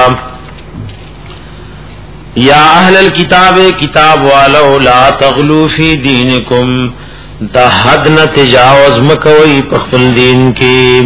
یا اهل الكتاب کتاب والو لا تغلو فی دینکم دا حد نه تجاوز مکوئ په خپل دین کې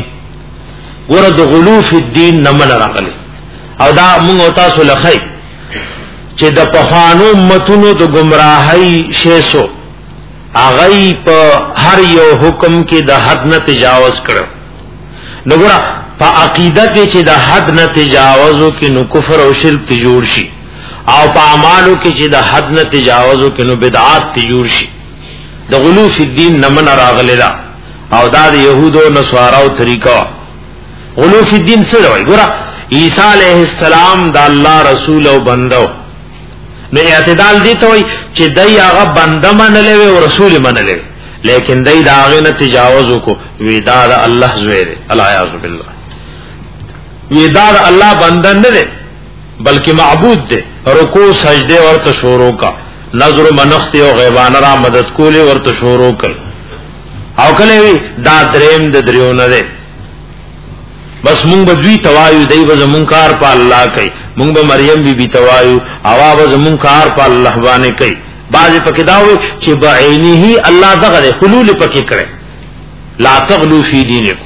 ورد غلو فی الدین نمن راغلی او دا مونږ او تاسو لخی چې د پخوانو امتونو د گمراهۍ شیسو اغی په هر یو حکم کې د حد نه تجاوز کړو. نو ګره په عقیده کې چې د حد نه تجاوزو کې نو کفر او شرک ته جوړ شي، او په اعمالو کې چې د حد نه تجاوزو کې نو بدعات ته جوړ شي. د غلو فی الدین نمن راغلی دا او دا د يهودو نصاراو طریقہ. غلو فی الدین سره وای ګره عیسی علیہ السلام د الله رسول او بندو، نو اعتدال دي ته وای چې دای هغه بنده منلې او رسول منلې، لیکن دای دا هغه نه تجاوز وکړو. ودا د الله زویر الیاذ بالله، ودا د الله بنده نه دی بلکې معبود دی. رکوع سجده ورته شروع کا، نظر منخت او غیبانه را مدد کوله ورته شروع کړ. او کله وی دا دریم د دریو نه دی، بس مونږ به دوی توایو دی به زمون کار په الله کوي، مونږ به مریم بی بی توایو او به زمون کار په الله باندې کوي. بعض پکې دا وي چې بعینه الله دغه حلول پکې کړي، لا تغلو فی دینکم.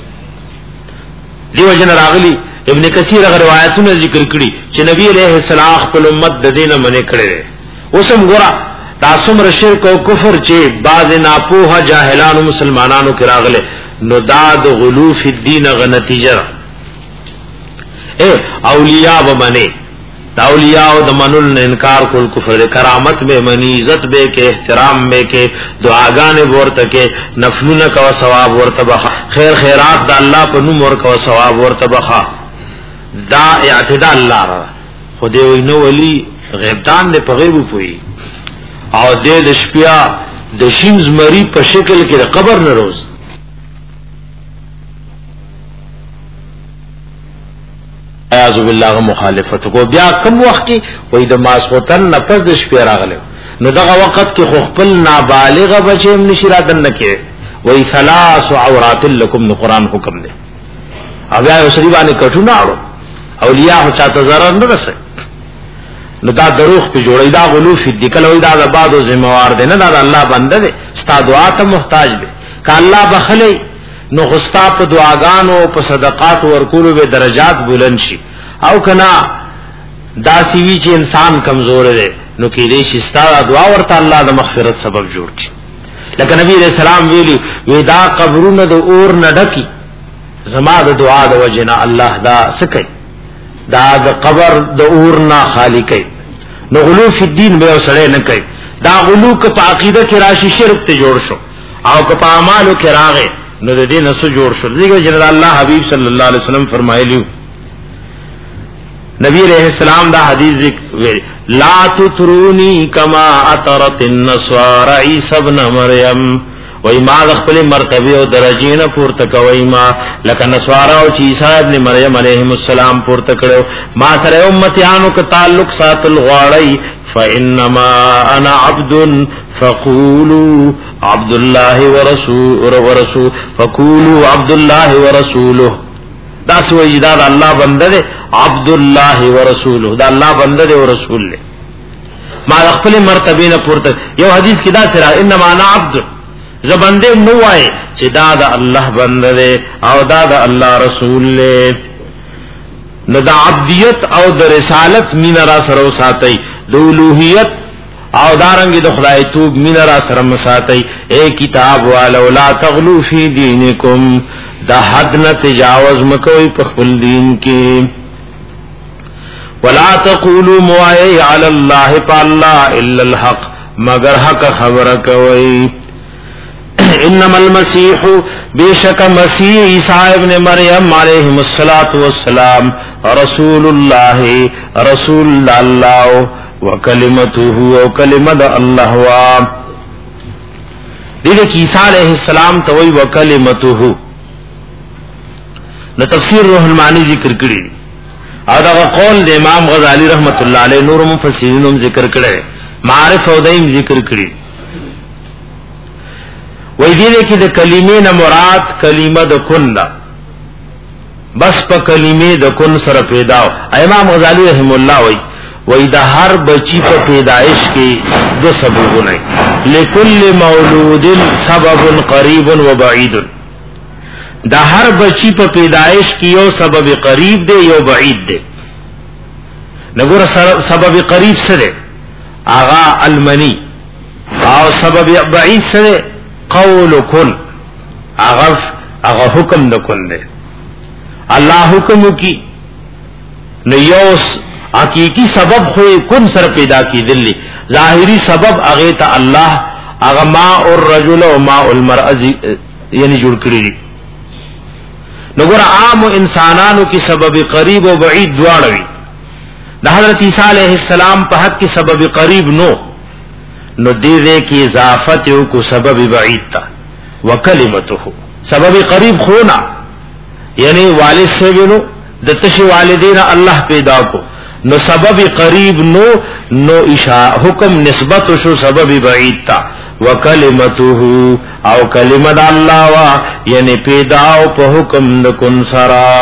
دیو جن راغلی ابن کثیر هغه روایتونه ذکر کړي چې نبی علیہ السلام خپل امت د دینه منې کړي. اوسم ګورا تاسو مر شرک او کفر چې بعض ناپوه جاهلانو مسلمانانو کې راغله، نو داد غلو فی الدین غ نتیجه اے اولیاء ومنه دا اولیاء او د منل نه انکار کول کفر. کرامت به منی، عزت به کې، احترام به کې، دعاګانې ورته کې، نفلونه کا ثواب ورته بخا، خیر خیرات د الله په نوم ورکا ثواب ورته بخا. دا اعتداء الله را خدای وینو ولی غیبدان دې په غیب پوي او دې د شپیا د شینز مری په شکل کې د قبر نه روز اعوذ بالله مخالفت کو. بیا کم وخت کې وای د ماسوتن نفس د شپې راغله، نو دغه وخت کې خو خپل نابالغ بچیم نشرادن نه کې وای ثلاث عورات لكم، نو قران حکم دی. او بیا یو سړي باندې کټو نه اورو اولیاء هو چاته zarar نه رسي، نو دا دروغ په جوړی دا غلو فی دی کله وای دا د بادو ذمہوار دی نه، دا الله بنده دی، ستا دعا ته محتاج دی. ک الله بخلی نو غستا په دعاګانو په صدقات ورکولو به درجات بلند شي. او کنا دا سیوی چې انسان کمزور دی نو کې دې شستا دعا ورته الله د مغفرت سبب جوړ کړي. لکه نبی رسول الله ویلي ودا قبرونه د اور نه ډکی، زما د دعا د وجنه الله دا سکي دا د قبر د اور نه خالی کوي. نو غلو فی الدین به وسړی نه کوي. دا غلو ک په عقیده کې راشي شرک ته جوړ شو، او ک په اعمالو کې راغی نو د دې نسو جوړ شو. دیګه جنرال الله حبیب صلی الله علیه وسلم فرمایلیو، نبی علیہ السلام دا حدیث ویل لا تطرونی کما اطرت النصارى عیسی ابن مریم، وای ما خپل مرتبه او درجه نه پورته کوي ما لکه نصارا او عیسی ابن مریم علیهم السلام پورته کړو. ما سره امتیانو ک تعلق ساتل غواړی فانما انا عبد فقولوا عبد الله ورسول ورسول فقولوا عبد الله ورسوله. دا سوی دا الله بنده دی، عبد الله ورسوله، دا الله بنده دی او رسول دی. ما خپل مرتبه نه پورته. یو حدیث کې دا سره انما انا عبد زبنده نو وای چې دا د الله بنده دی او دا د الله رسول دی. نو دا عبدیت او د رسالت مين را سره ساتي، د اولوہیت او دارنګ د خدای توب مين را سره مساتي. اے کتاب والو لا تغلو فی دینکم، دا حد نه تجاوز مکوئ په خپل دین کې. ولا تقولوا موای علی الله فالله الا الحق، مگر حق خبر کوي. انما المسيح بیشک مسیح عیسی ابن مریم علیہ الصلوۃ والسلام رسول الله، رسول الله وکلمته او کلمه الله وا. دغه عیسی علیہ السلام ته وی وکلمته، نو تفسیر روح المعانی ذکر کړی او دا قول د امام غزالی رحمت الله علیه نور مفسرینو ذکر کړی، معارف او دیم ذکر کړی. وای دې کې د کلمې نه مراد کلمه د کن ده، بس په کلمې د کن سره پیدا. امام غزالی رحم الله وای وای د هر بچی په پیدائش کې دو سببونه، لکل مولود سبب قریب و بعید. دا هر بچی په پیدائش کې یو سبب قریب دی یو بعید دی. نګور سبب قریب سره آغا المنی او سبب بعید سره قول کن آغا آغا حکم د کن دے الله حکم کی نو یوس حقیقی سبب خو کن سر پیدا کی دلی ظاہری سبب اغه ته الله اغه ماء الرجل او ماء المرأه یعنی جوړ کړی دي نګور عام انسانانو کی سبب قریب او بعید دواړه وي د حضرت عیسی علیہ السلام په حق کې سبب قریب نو نو دې دې کی اضافت یو کو سبب بعید تا وکلمته سبب قریب خونا یعنی والد سے بنو د تشی والدین الله پیدا کو نو سبب قریب نو نو اشاء حکم نسبت شو سبب بعید تا وکلمته او کلمت الله وا یعنی پیدا او په حکم د کن سرا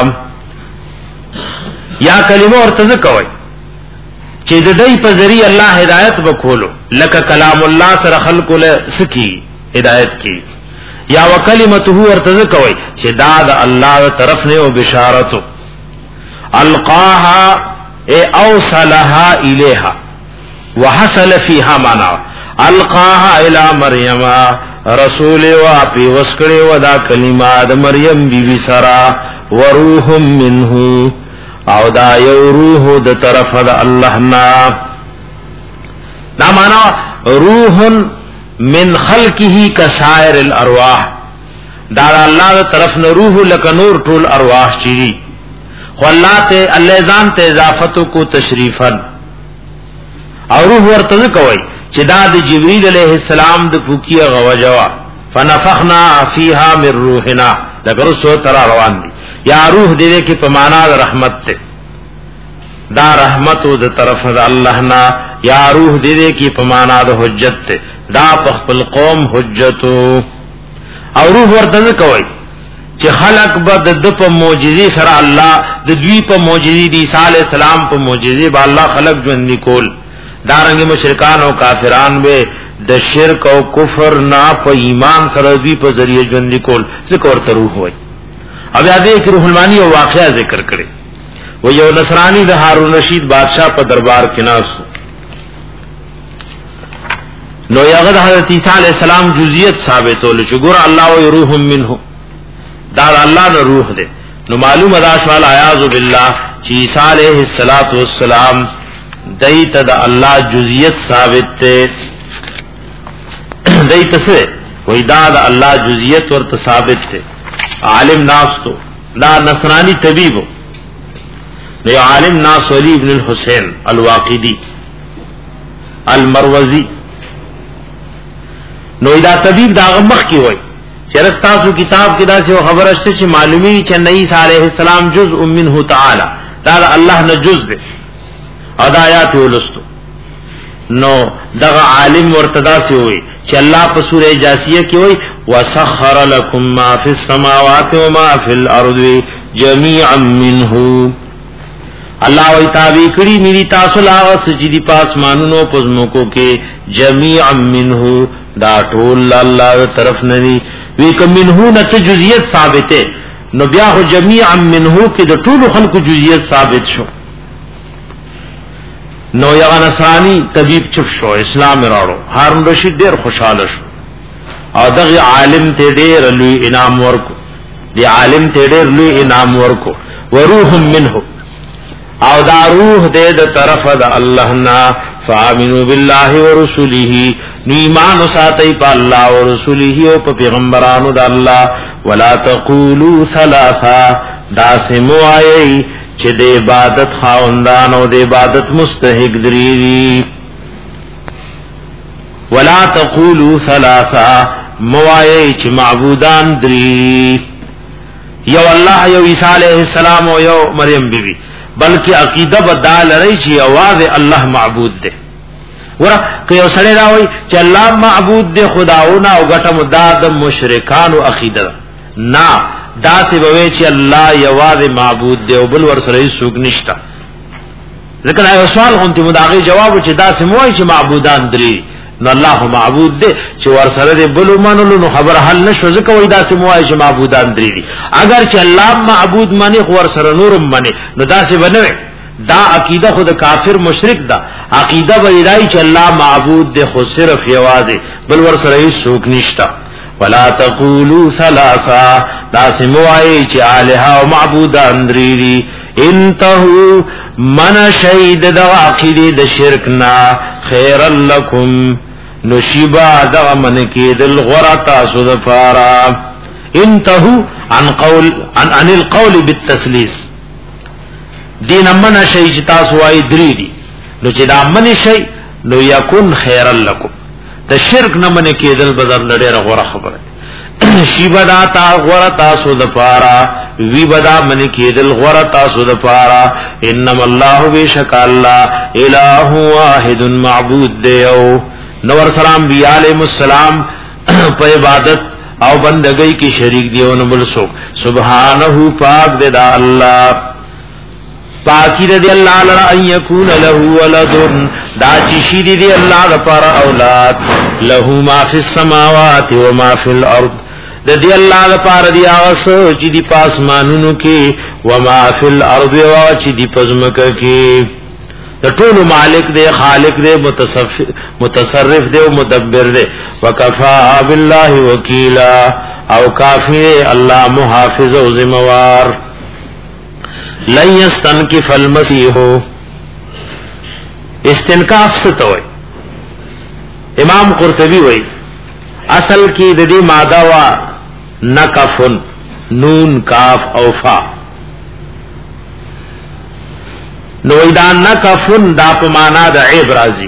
یا کلمه ورته کوي چې د دې په ذریعہ الله هدایت وکولو لکه کلام الله سره خلق له سکی هدایت کی یا وکلمته ورته کوي چې دا د الله طرف نه او بشارتو القاها اے اوصلها الیها وحصل فيها معنا القاها الى مریم رسول و اپی وسکړي ودا کلمات مریم بی بی سرا وروح منه او دا یو روح د طرف د الله نا دا معنا روح من خلقه کسائر الارواح دا الله طرف نه روح لک نور ټول ارواح چي خو الله ته الله ځان ته اضافت کو تشریفا او روح ورته کوي چې دا د جبرئیل علیہ السلام د پوکیه غوجوا فنفخنا فیها من روحنا لګرو سو تر روان دي یا روح دې کې په معنا د رحمت ته دا رحمت او د طرف د الله نا یا روح دې کې په معنا د حجت ته دا په خپل قوم حجتو او روح ورته کوي چې خلق بد د په معجزې سره الله د دوی په معجزې دي عیسی علی السلام په معجزې به الله خلق ژوند نکول دارنګ مشرکان او کافران به د شرک او کفر نه په ایمان سره دوی په ذریعہ ژوند نکول څه ورته روح وای او بیا دې روح المانی او واقعا ذکر کړي و یو نصرانی د هارون رشید بادشاہ په دربار کې ناس نو یغه حضرت عیسی علی السلام جزئیت ثابتول چې ګور الله او روح منه دا الله د روح ده نو معلوم ادا شوال اعاذ بالله چې عیسی علیہ الصلات والسلام دایته د الله جزئیت ثابت ده دایته څه وای دا د الله جزئیت ورته ثابت ده عالم ناس تو دا نصرانی طبيب دی عالم ناس ولی ابن الحسین الواقدی المروزی نو دا طبيب دا مخ کی وای چرستاسو کتاب کې دا څه خبره شته چې معلومی چې نبی صلی الله علیه وسلم جزء منه تعالی دا الله نه جزء ده او دا آیات ولستو نو دغه عالم مرتدا سی وای چې الله په سوره جاسیه کې وای وسخر لكم ما فی السماوات و ما فی الارض جميعا منه الله وای تابع کړي میری تاسو لا سجدي پاسمانونو پزموکو کې جميعا منه دا ټول الله طرف نه وی کوم منه نه جزئیت ثابته نو بیا هو جميعا منه کې د ټول خلقو جزئیت ثابت شو نو یو نصرانی طبيب چپ شو اسلام راړو هارون رشید ډیر خوشاله شو او دغه عالم ته ډیر لوی انعام ورکو دی عالم ته ډیر لوی انعام ورکو وروح منه او دا روح دې د طرف د الله نا فامنوا بالله ورسوله ایمان ساتي په الله او رسوله او په پیغمبرانو د الله ولا تقولوا ثلاثه دا سموایي چې د عبادت خاوندان او د عبادت مستحق دي ولا تقولوا ثلاثه موایي چې معبودان دي یو الله یو عیسی علیہ السلام او یو مریم بیبي بی بلکہ عقیدہ بدال رہی چی آواز اللہ معبود دے ورہ کہ یو سڑے راوی چی اللہ معبود دے خداونا او گٹا مداد مشرکان و عقیدہ نا دا سی بوے چی اللہ یواز معبود دے او بلور سرئی سوک نشتا لیکن ایو سوال خونتی مداغی جوابو چی دا سی موئی چی معبودان دری نو اللہ معبود دے چی ورسره دے بلو منلو نو خبر حل نشو ذکر وی دا سی موائی چی معبودان دری دی اگر چی اللہ معبود منی خو ورسره نورم منی نو دا سی بنوے دا عقیده خود کافر مشرک دا عقیده ویدای چې الله معبود دی خو صرف یوازې بل ور سره هیڅ نشتا ولا تقولوا ثلاثه دا سموای چې الها او معبودان درې انتهو من شهید دا عقیده د شرک نا خیر لکم نشیبا دا من کې دل غرتا سود فارا انتهو عن قول عن عن القول بالتثليث دین من شی چې تاسو وايي درې دي نو چې دا من شی نو یکون خیر لکم د شرک نه من کېدل بدل لړې غوړه خبره شی بدا تا غوړه تاسو د پارا وی بدا من کېدل غوړه تاسو د پارا انما الله بیشک الله الہ واحد معبود دیو نور سلام بی علیہ السلام په عبادت او بندگی کی شریک دیو نو بل سو سبحانه پاک دے دا اللہ پاکی دی اللہ لرا ان یکون له ولد دا چشی دی اللہ غفار اولاد له ما فی السماوات و ما فی الارض دی اللہ غفار دی آغسو چی دی پاسمانونو کی و ما فی الارض و چی دی پزمک کی دا طول مالک دے خالق دے متصرف دے و مدبر دے وکفا باللہ وکیلا او کافی اللہ محافظ و ذموار لن یستنکف المسیح استنکاف ستوئی امام قرطبی وئی اصل کی ددی مادہ و نکفن نون کاف او فا نو ایدا نکفن دا پمانا دا عیب رازی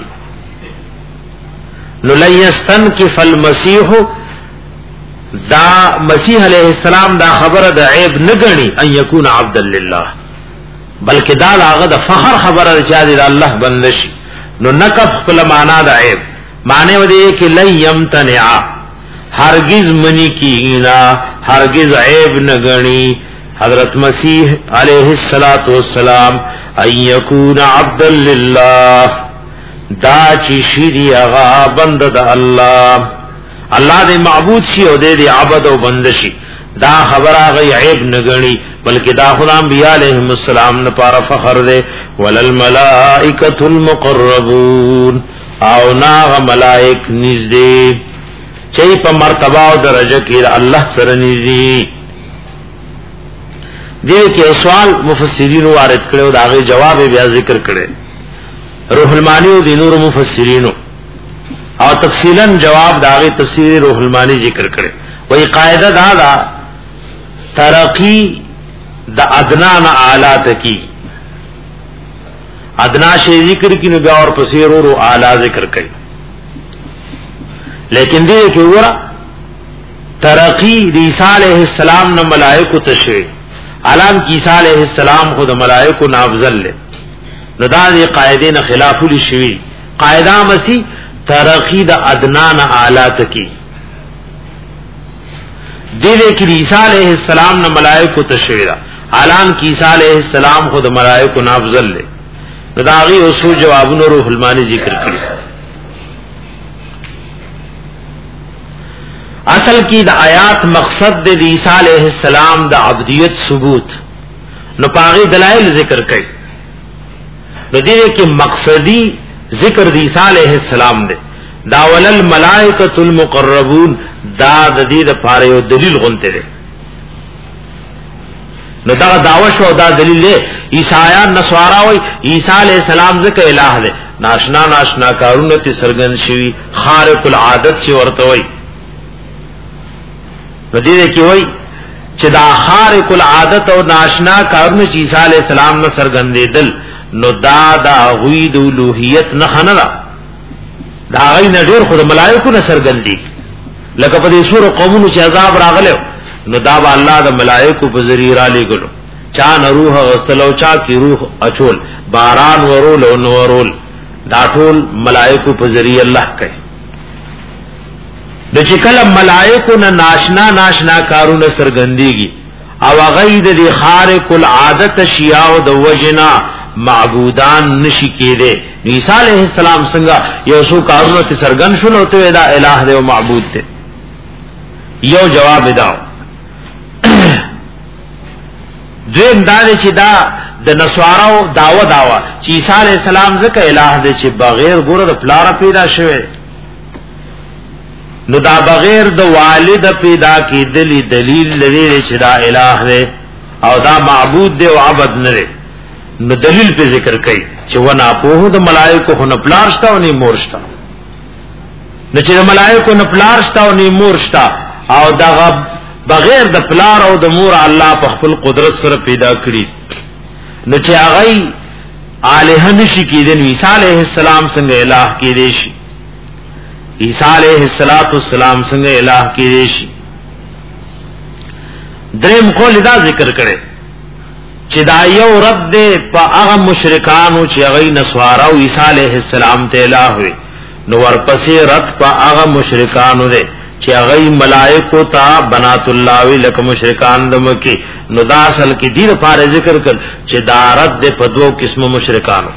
نو لن یستنکف المسیح دا مسیح علیہ السلام دا خبر دا عیب نگنی ان یکون عبدا للہ بلکہ دا لاغه د فخر خبره چې دا الله بندشي نو نکف خپل معنا د عیب معنی و دی چې لن یمتنع هرگز منی کینا هرگز عیب نگنی حضرت مسیح علیہ الصلات والسلام ان یکون عبدا للہ دا چې شری هغه بند د الله الله دې معبود شي او دې عبادت او بندشي دا خبر آغی عیب نگنی بلکہ دا خدا انبیاء علیہم السلام نپارا فخر دے وللملائکۃ المقربون او ناغ ملائک نزدے چئی پا مرتبہ و درجہ کی اللہ سر نزدی دیو کہ سوال مفسرین وارد کرے و دا آغی جواب بیا ذکر کرے روح المانی و دینور مفسرین او تفصیلا جواب دا آغی تفسیر روح المانی ذکر کرے وہی قاعدہ دا دا ترقی دا ادنا نا اعلی تکی ادنا شی ذکر کی نگا اور پسیرو رو اعلی ذکر کئی لیکن دیئے کہ ورہ ترقی عیسیٰ علیہ السلام نا ملائکو تشوی علام کی عیسیٰ علیہ السلام خود ملائکو نا افضل لے ندا دی قائدین خلاف لشوی قائدہ مسیح ترقی دا ادنا نا اعلی تکی دیوے کی عیسیٰ علیہ السلام نے ملائکو تشویرہ اعلان کی عیسیٰ علیہ السلام خود ملائکو نافضل لے نداغی اصول جوابون روح المانی ذکر کری اصل کی دا آیات مقصد دے عیسیٰ علیہ السلام دا عبدیت ثبوت نو پاغی دلائل ذکر کئی نو دیوے کی مقصدی ذکر دی عیسیٰ علیہ السلام دے دا ولل ملائکۃ المقربون دا د دې د پاره یو دلیل غونته ده نو دا داوا شو دا دلیل له عیسایان نسوارا وای عیسی علیہ السلام ځکه الہ ده ناشنا ناشنا کارونه ته سرګن شوی خارق العادت چې ورته وای په دې کې وای چې دا خارق العادت او ناشنا کارونه چې عیسی علیہ السلام نه سرګندېدل نو دا دا غوی د الوهیت نه خنره دا غي نه ډیر خود ملائکه نه سرګندې لکه په دې سور قومونو چې عذاب راغله نو دا به الله د ملائکه په ذریعہ را لګلو چا نه روح غستلو چا کی روح اچول باران ورول او نورول دا ټول ملائکه په ذریعہ الله کوي د چې کله ملائکه نه ناشنا ناشنا کارونه سرګندېږي او غي د خارق العادت شیاء د وجنا معبودان نشی کېده عیسی علیہ السلام څنګه یو څو کارونه ته سرګن شول او ته دا الہ دی او معبود دی یو جواب دا دویم دا چې دا د نسوارو داوا داوا چې عیسی علی السلام ځکه الہ دی چې بغیر ګوره د پلار پیدا شوی، نو دا بغیر د والد پیدا کیدلی دلیل لري چې دا الہ دی او دا معبود دی او عبادت نه دی. نو دلیل په ذکر کوي چې ونا په د ملائکه خو نه پلار شته او نه مور شته، نو چې د ملائکه نه پلار شته او نه مور شته او دا بغیر د پلار او د مور الله په خپل قدرت سره پیدا کړی، نو چې هغه الہ نشي کېدل. عیسی علیه السلام څنګه الہ کېدی شي؟ عیسی علیہ السلام څنګه الہ کېدی شي؟ دریم قول دا ذکر کړي چې دا یو رد دی په هغه مشرکانو چې هغه نسوارا او عیسی علیہ السلام ته الہ وي، نو ورپسې رد په هغه مشرکانو دی چې هغه ملائکو ته بنات الله وی لکه مشرکان د مکی. نو دا اصل کې دې لپاره ذکر کړ چې دا رد دی په دوه قسمه مشرکانو.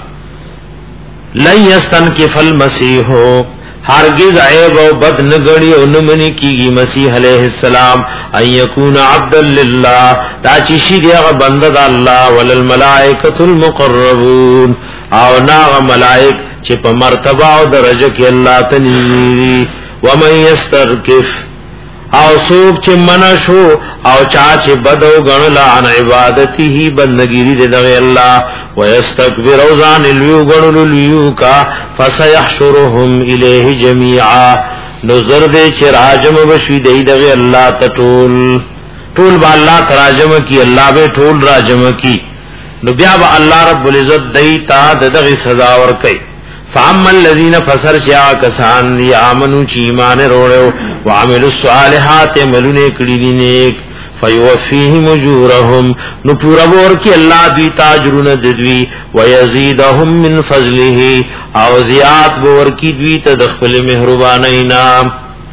لن یستنکف المسیح، ہرگز عیب و بد نگڑی و نمنی کیگی مسیح علیہ السلام ان یکون عبدا للہ، دا چیشی دیغ بندد اللہ وللملائکت المقربون، او ناغ ملائک چی پا مرتبہ و درجہ کی اللہ تنیری. ومن یسترکف، او سوک چی منشو او چاچ بدو گنلا عن عبادتی ہی بندگیری دے دغی اللہ ویستکبر اوزان الویو گنل الویو کا فسیحشرهم الیہ جمیعا، نظر دے چی راجم بشوی دے دغی اللہ تطول طول با اللہ تراجم کی، اللہ بے طول راجم کی، نو بیا با اللہ رب العزت دیتا دغی سزا ورکی. فاما الذين فسر شاء کسان دی آمنو چی ایمان روڑو وعملوا الصالحات عملونه کړي دي نیک فیوفیهم اجورهم، نو پورا ور کی الله دی تاجرون ددوی ويزيدهم من فضله، او زیات ور کی دوی ته د خپل مهرباني نام.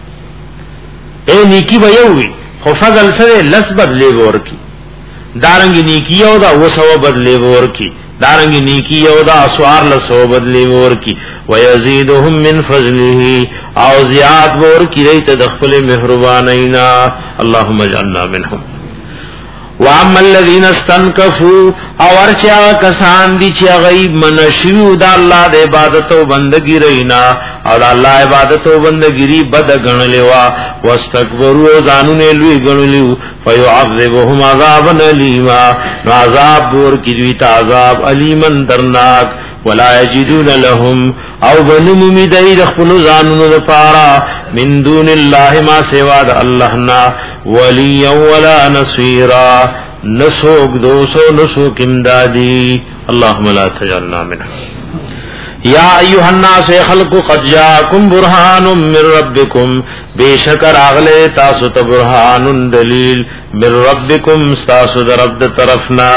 اے نیکی ویوي خو فضل سره لس بدلی ور کی، دارنګ نیکی او دا وسو بدلی ور کی، دارنگی نیکی او دا اسوار لسو بدلی ور کی ویزیدهم من فضله، او زیاد ور کی ریت دخل مہربانینا. اللهم اجعلنا منهم. واما الذين استنكفوا، او ارچا کسان دی چې غیب منشیو دا الله د عبادت او بندگی رینا او دا الله عبادت او بندگی بد غنلوا واستكبروا ځانونه لوی غنلیو فيعذبهم عذابا الیما، عذاب ور کی دوی ته عذاب الیمن درناک. ولا یجدون لهم، او بنم میدای خپل ځانونو لپاره من دون الله ما سوا د الله نا ولی ولا نصيرا، نسوک دوسو نسوک امدادی. اللهم لا تجعلنا منهم. یا ایها الناس خلق قد جاءکم برهان من ربکم، بیشکر اغله تاسو ته برهان دلیل من ربکم تاسو در رب طرفنا.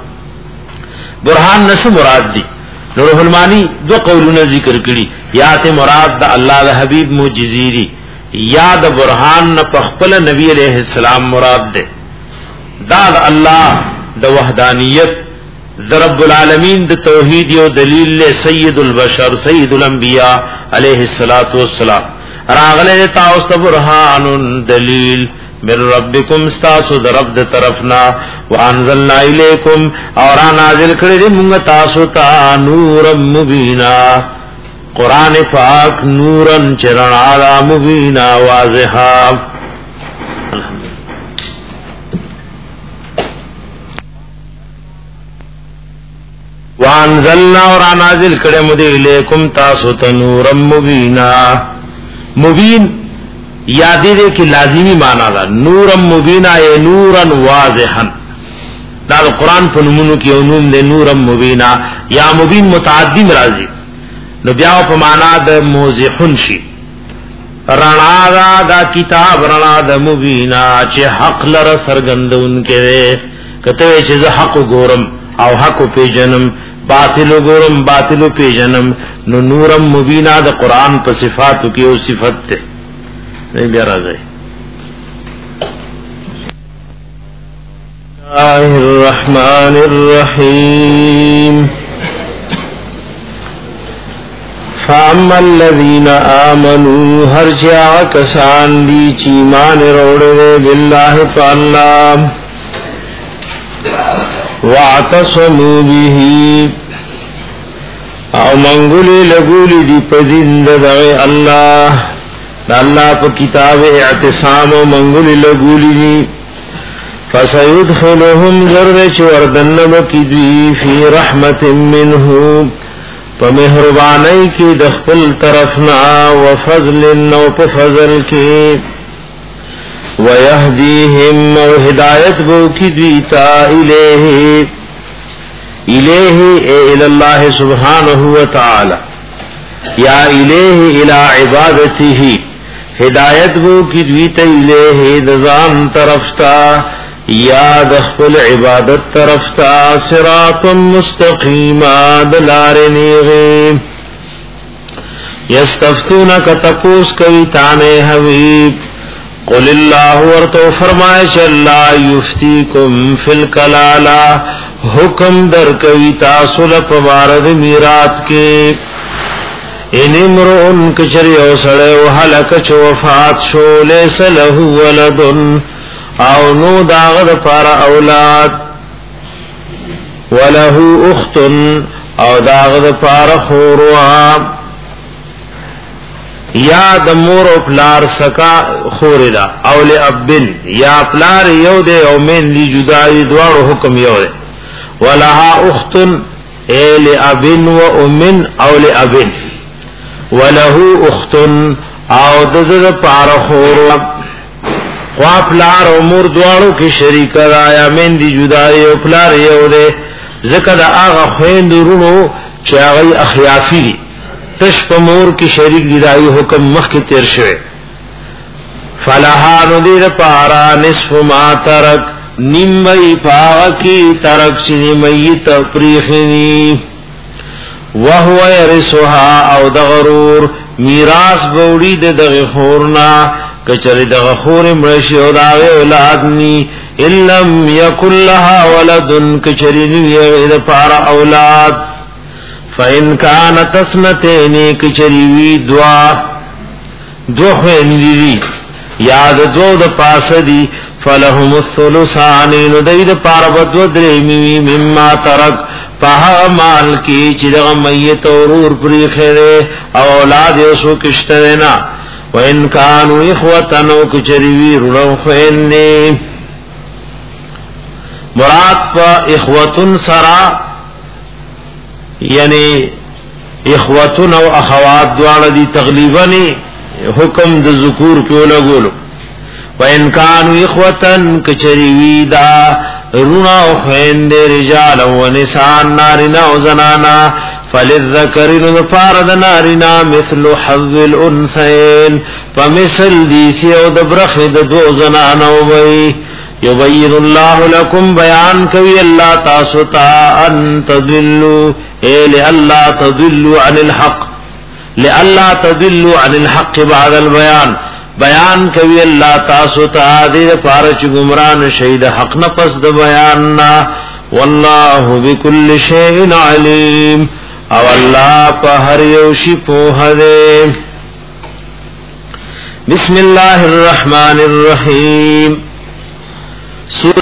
برهان نس مراد دی. نور المانی دو قولونه ذکر کړي، یا ته مراد د الله د حبیب معجزې دي، یا د برهان نه پخپل نبی علیہ السلام مراد ده. دا د الله د وحدانیت د رب العالمین د توحید یو دلیل له سید البشر سید الانبیاء علیہ الصلوۃ والسلام. راغله تاسو برهان دلیل من ربکم استاسو در رب د طرفنا وانزلنا الیکم، اور نازل کړی دې موږ تاسو ته نور مبینا، قران پاک نورن چرنا مبینا واضحا. وانزلنا اور نازل کړی موږ الیکم تاسو ته نور مبینا. مبین یادی دے کی لازمی مانا دا نورم مبینا اے نورن واضحا، دا قرآن فنمونو کی علوم دے نورم مبینا یا مبین متعدی مرازی نو بیاو پا مانا دا موضحن شی رنا دا دا کتاب رنا دا مبینا چه حق لر سرگند ان کے دے کتوے چیز حق گورم او حق پی جنم باطل گورم باطل پی جنم نو نورم مبینا دا قرآن پا صفاتو کی او صفت تے نہیں بیا راځي. الله الرحمن الرحیم. فاما الذین آمنوا، هر چا کسان دی چې ایمان وروړي بالله تعالی واعتصموا به او منګولې لګولې دی په دین د الله د الله په کتاب اعتصام او منګولې لګولې دي فسيدخلهم ذرچ وردنم کی دی فی رحمت منه په مهرباني کې د خپل طرفنا وفضل او په فضل کې ويهديهم او هدایت بو کی دی تا الیه الیه الى الله سبحانه وتعالى یا الیه الى عبادته هدایت بو کی دی تا الیه د ځان طرفتا یا دخل عبادت طرفتا صراط مستقیم دلار نیغی یستفتونک تپوس کوي تانے حبیب قل اللہ ورتو فرمائے چا اللہ یفتیکم فی الکلالا حکم در کوي تاسل پبارد میرات کے ان امرؤن کچری او سڑے و حلق چو وفات شو لیس لہو ولدن او نو داغد پارا اولاد وله اخت او داغد پارا خوروا یا د مور او پلار سکا خورلا او ل ابن یا پلار یو دے او مین دی جدائی دوار حکم یو دے ولها اخت ال ابن و ام او ل ابن وله اخت او دغد پارا خوروا خوا پلار او مور دوارو کی شریک رایا من دی جدائی او پلار یو دے ذکر دا آغا خویند رونو چی آغای اخیافی دی تش پا مور کی شریک دی دائی حکم مخ کی تیر شوئے فلحانو دی دا پارا نصف ما ترک نمی پاغا کی ترک چنی میت پریخنی وہو یرسوها او دغرور میراث بوڑی د دغ خورنا کچری دغ خور مرشی او داغ اولادنی اللم یکن لها ولدن کچری نوی د پارا اولاد فإن کانت اسنتینی کچری وی دعا دو خویندی دی یاد دو د پاس دی فلهم الثلثانی ندی د پارا بدو دریمی مما ترک پاها مال کی چی دغ میت اورور پری خیره اولاد یسو کشترینا وَإِن كَانُوا إِخْوَةً أَوْ كَچَرِوِي رُڑَوْ خُوِنِّي مراد پا اخوتن سرا یعنی اخوتن او اخوات دوار دی تغلیبنی حکم د ذکور پیولا گولو وَإِن كَانُوا إِخْوَةً كَچَرِوِي دا رونا او خوین دے رجالا و نسان نارنا و زنانا فللذکرین دپارد نارنا مثل حظ الانثین فمثل دیسی او دبرخد دو زنانا وی یبین اللہ لکم بیان کوي اللہ تاستا ان تضلوا اے لئلا تضلوا عن الحق لئلا تضلوا عن الحق بعد البیان بیان کوي اللہ تاستا دې پارچ گمران شهید حق نفس د بیاننا والله بكل شيء علیم او اللہ پا ہر یوشی پوہ دے بسم اللہ الرحمن الرحیم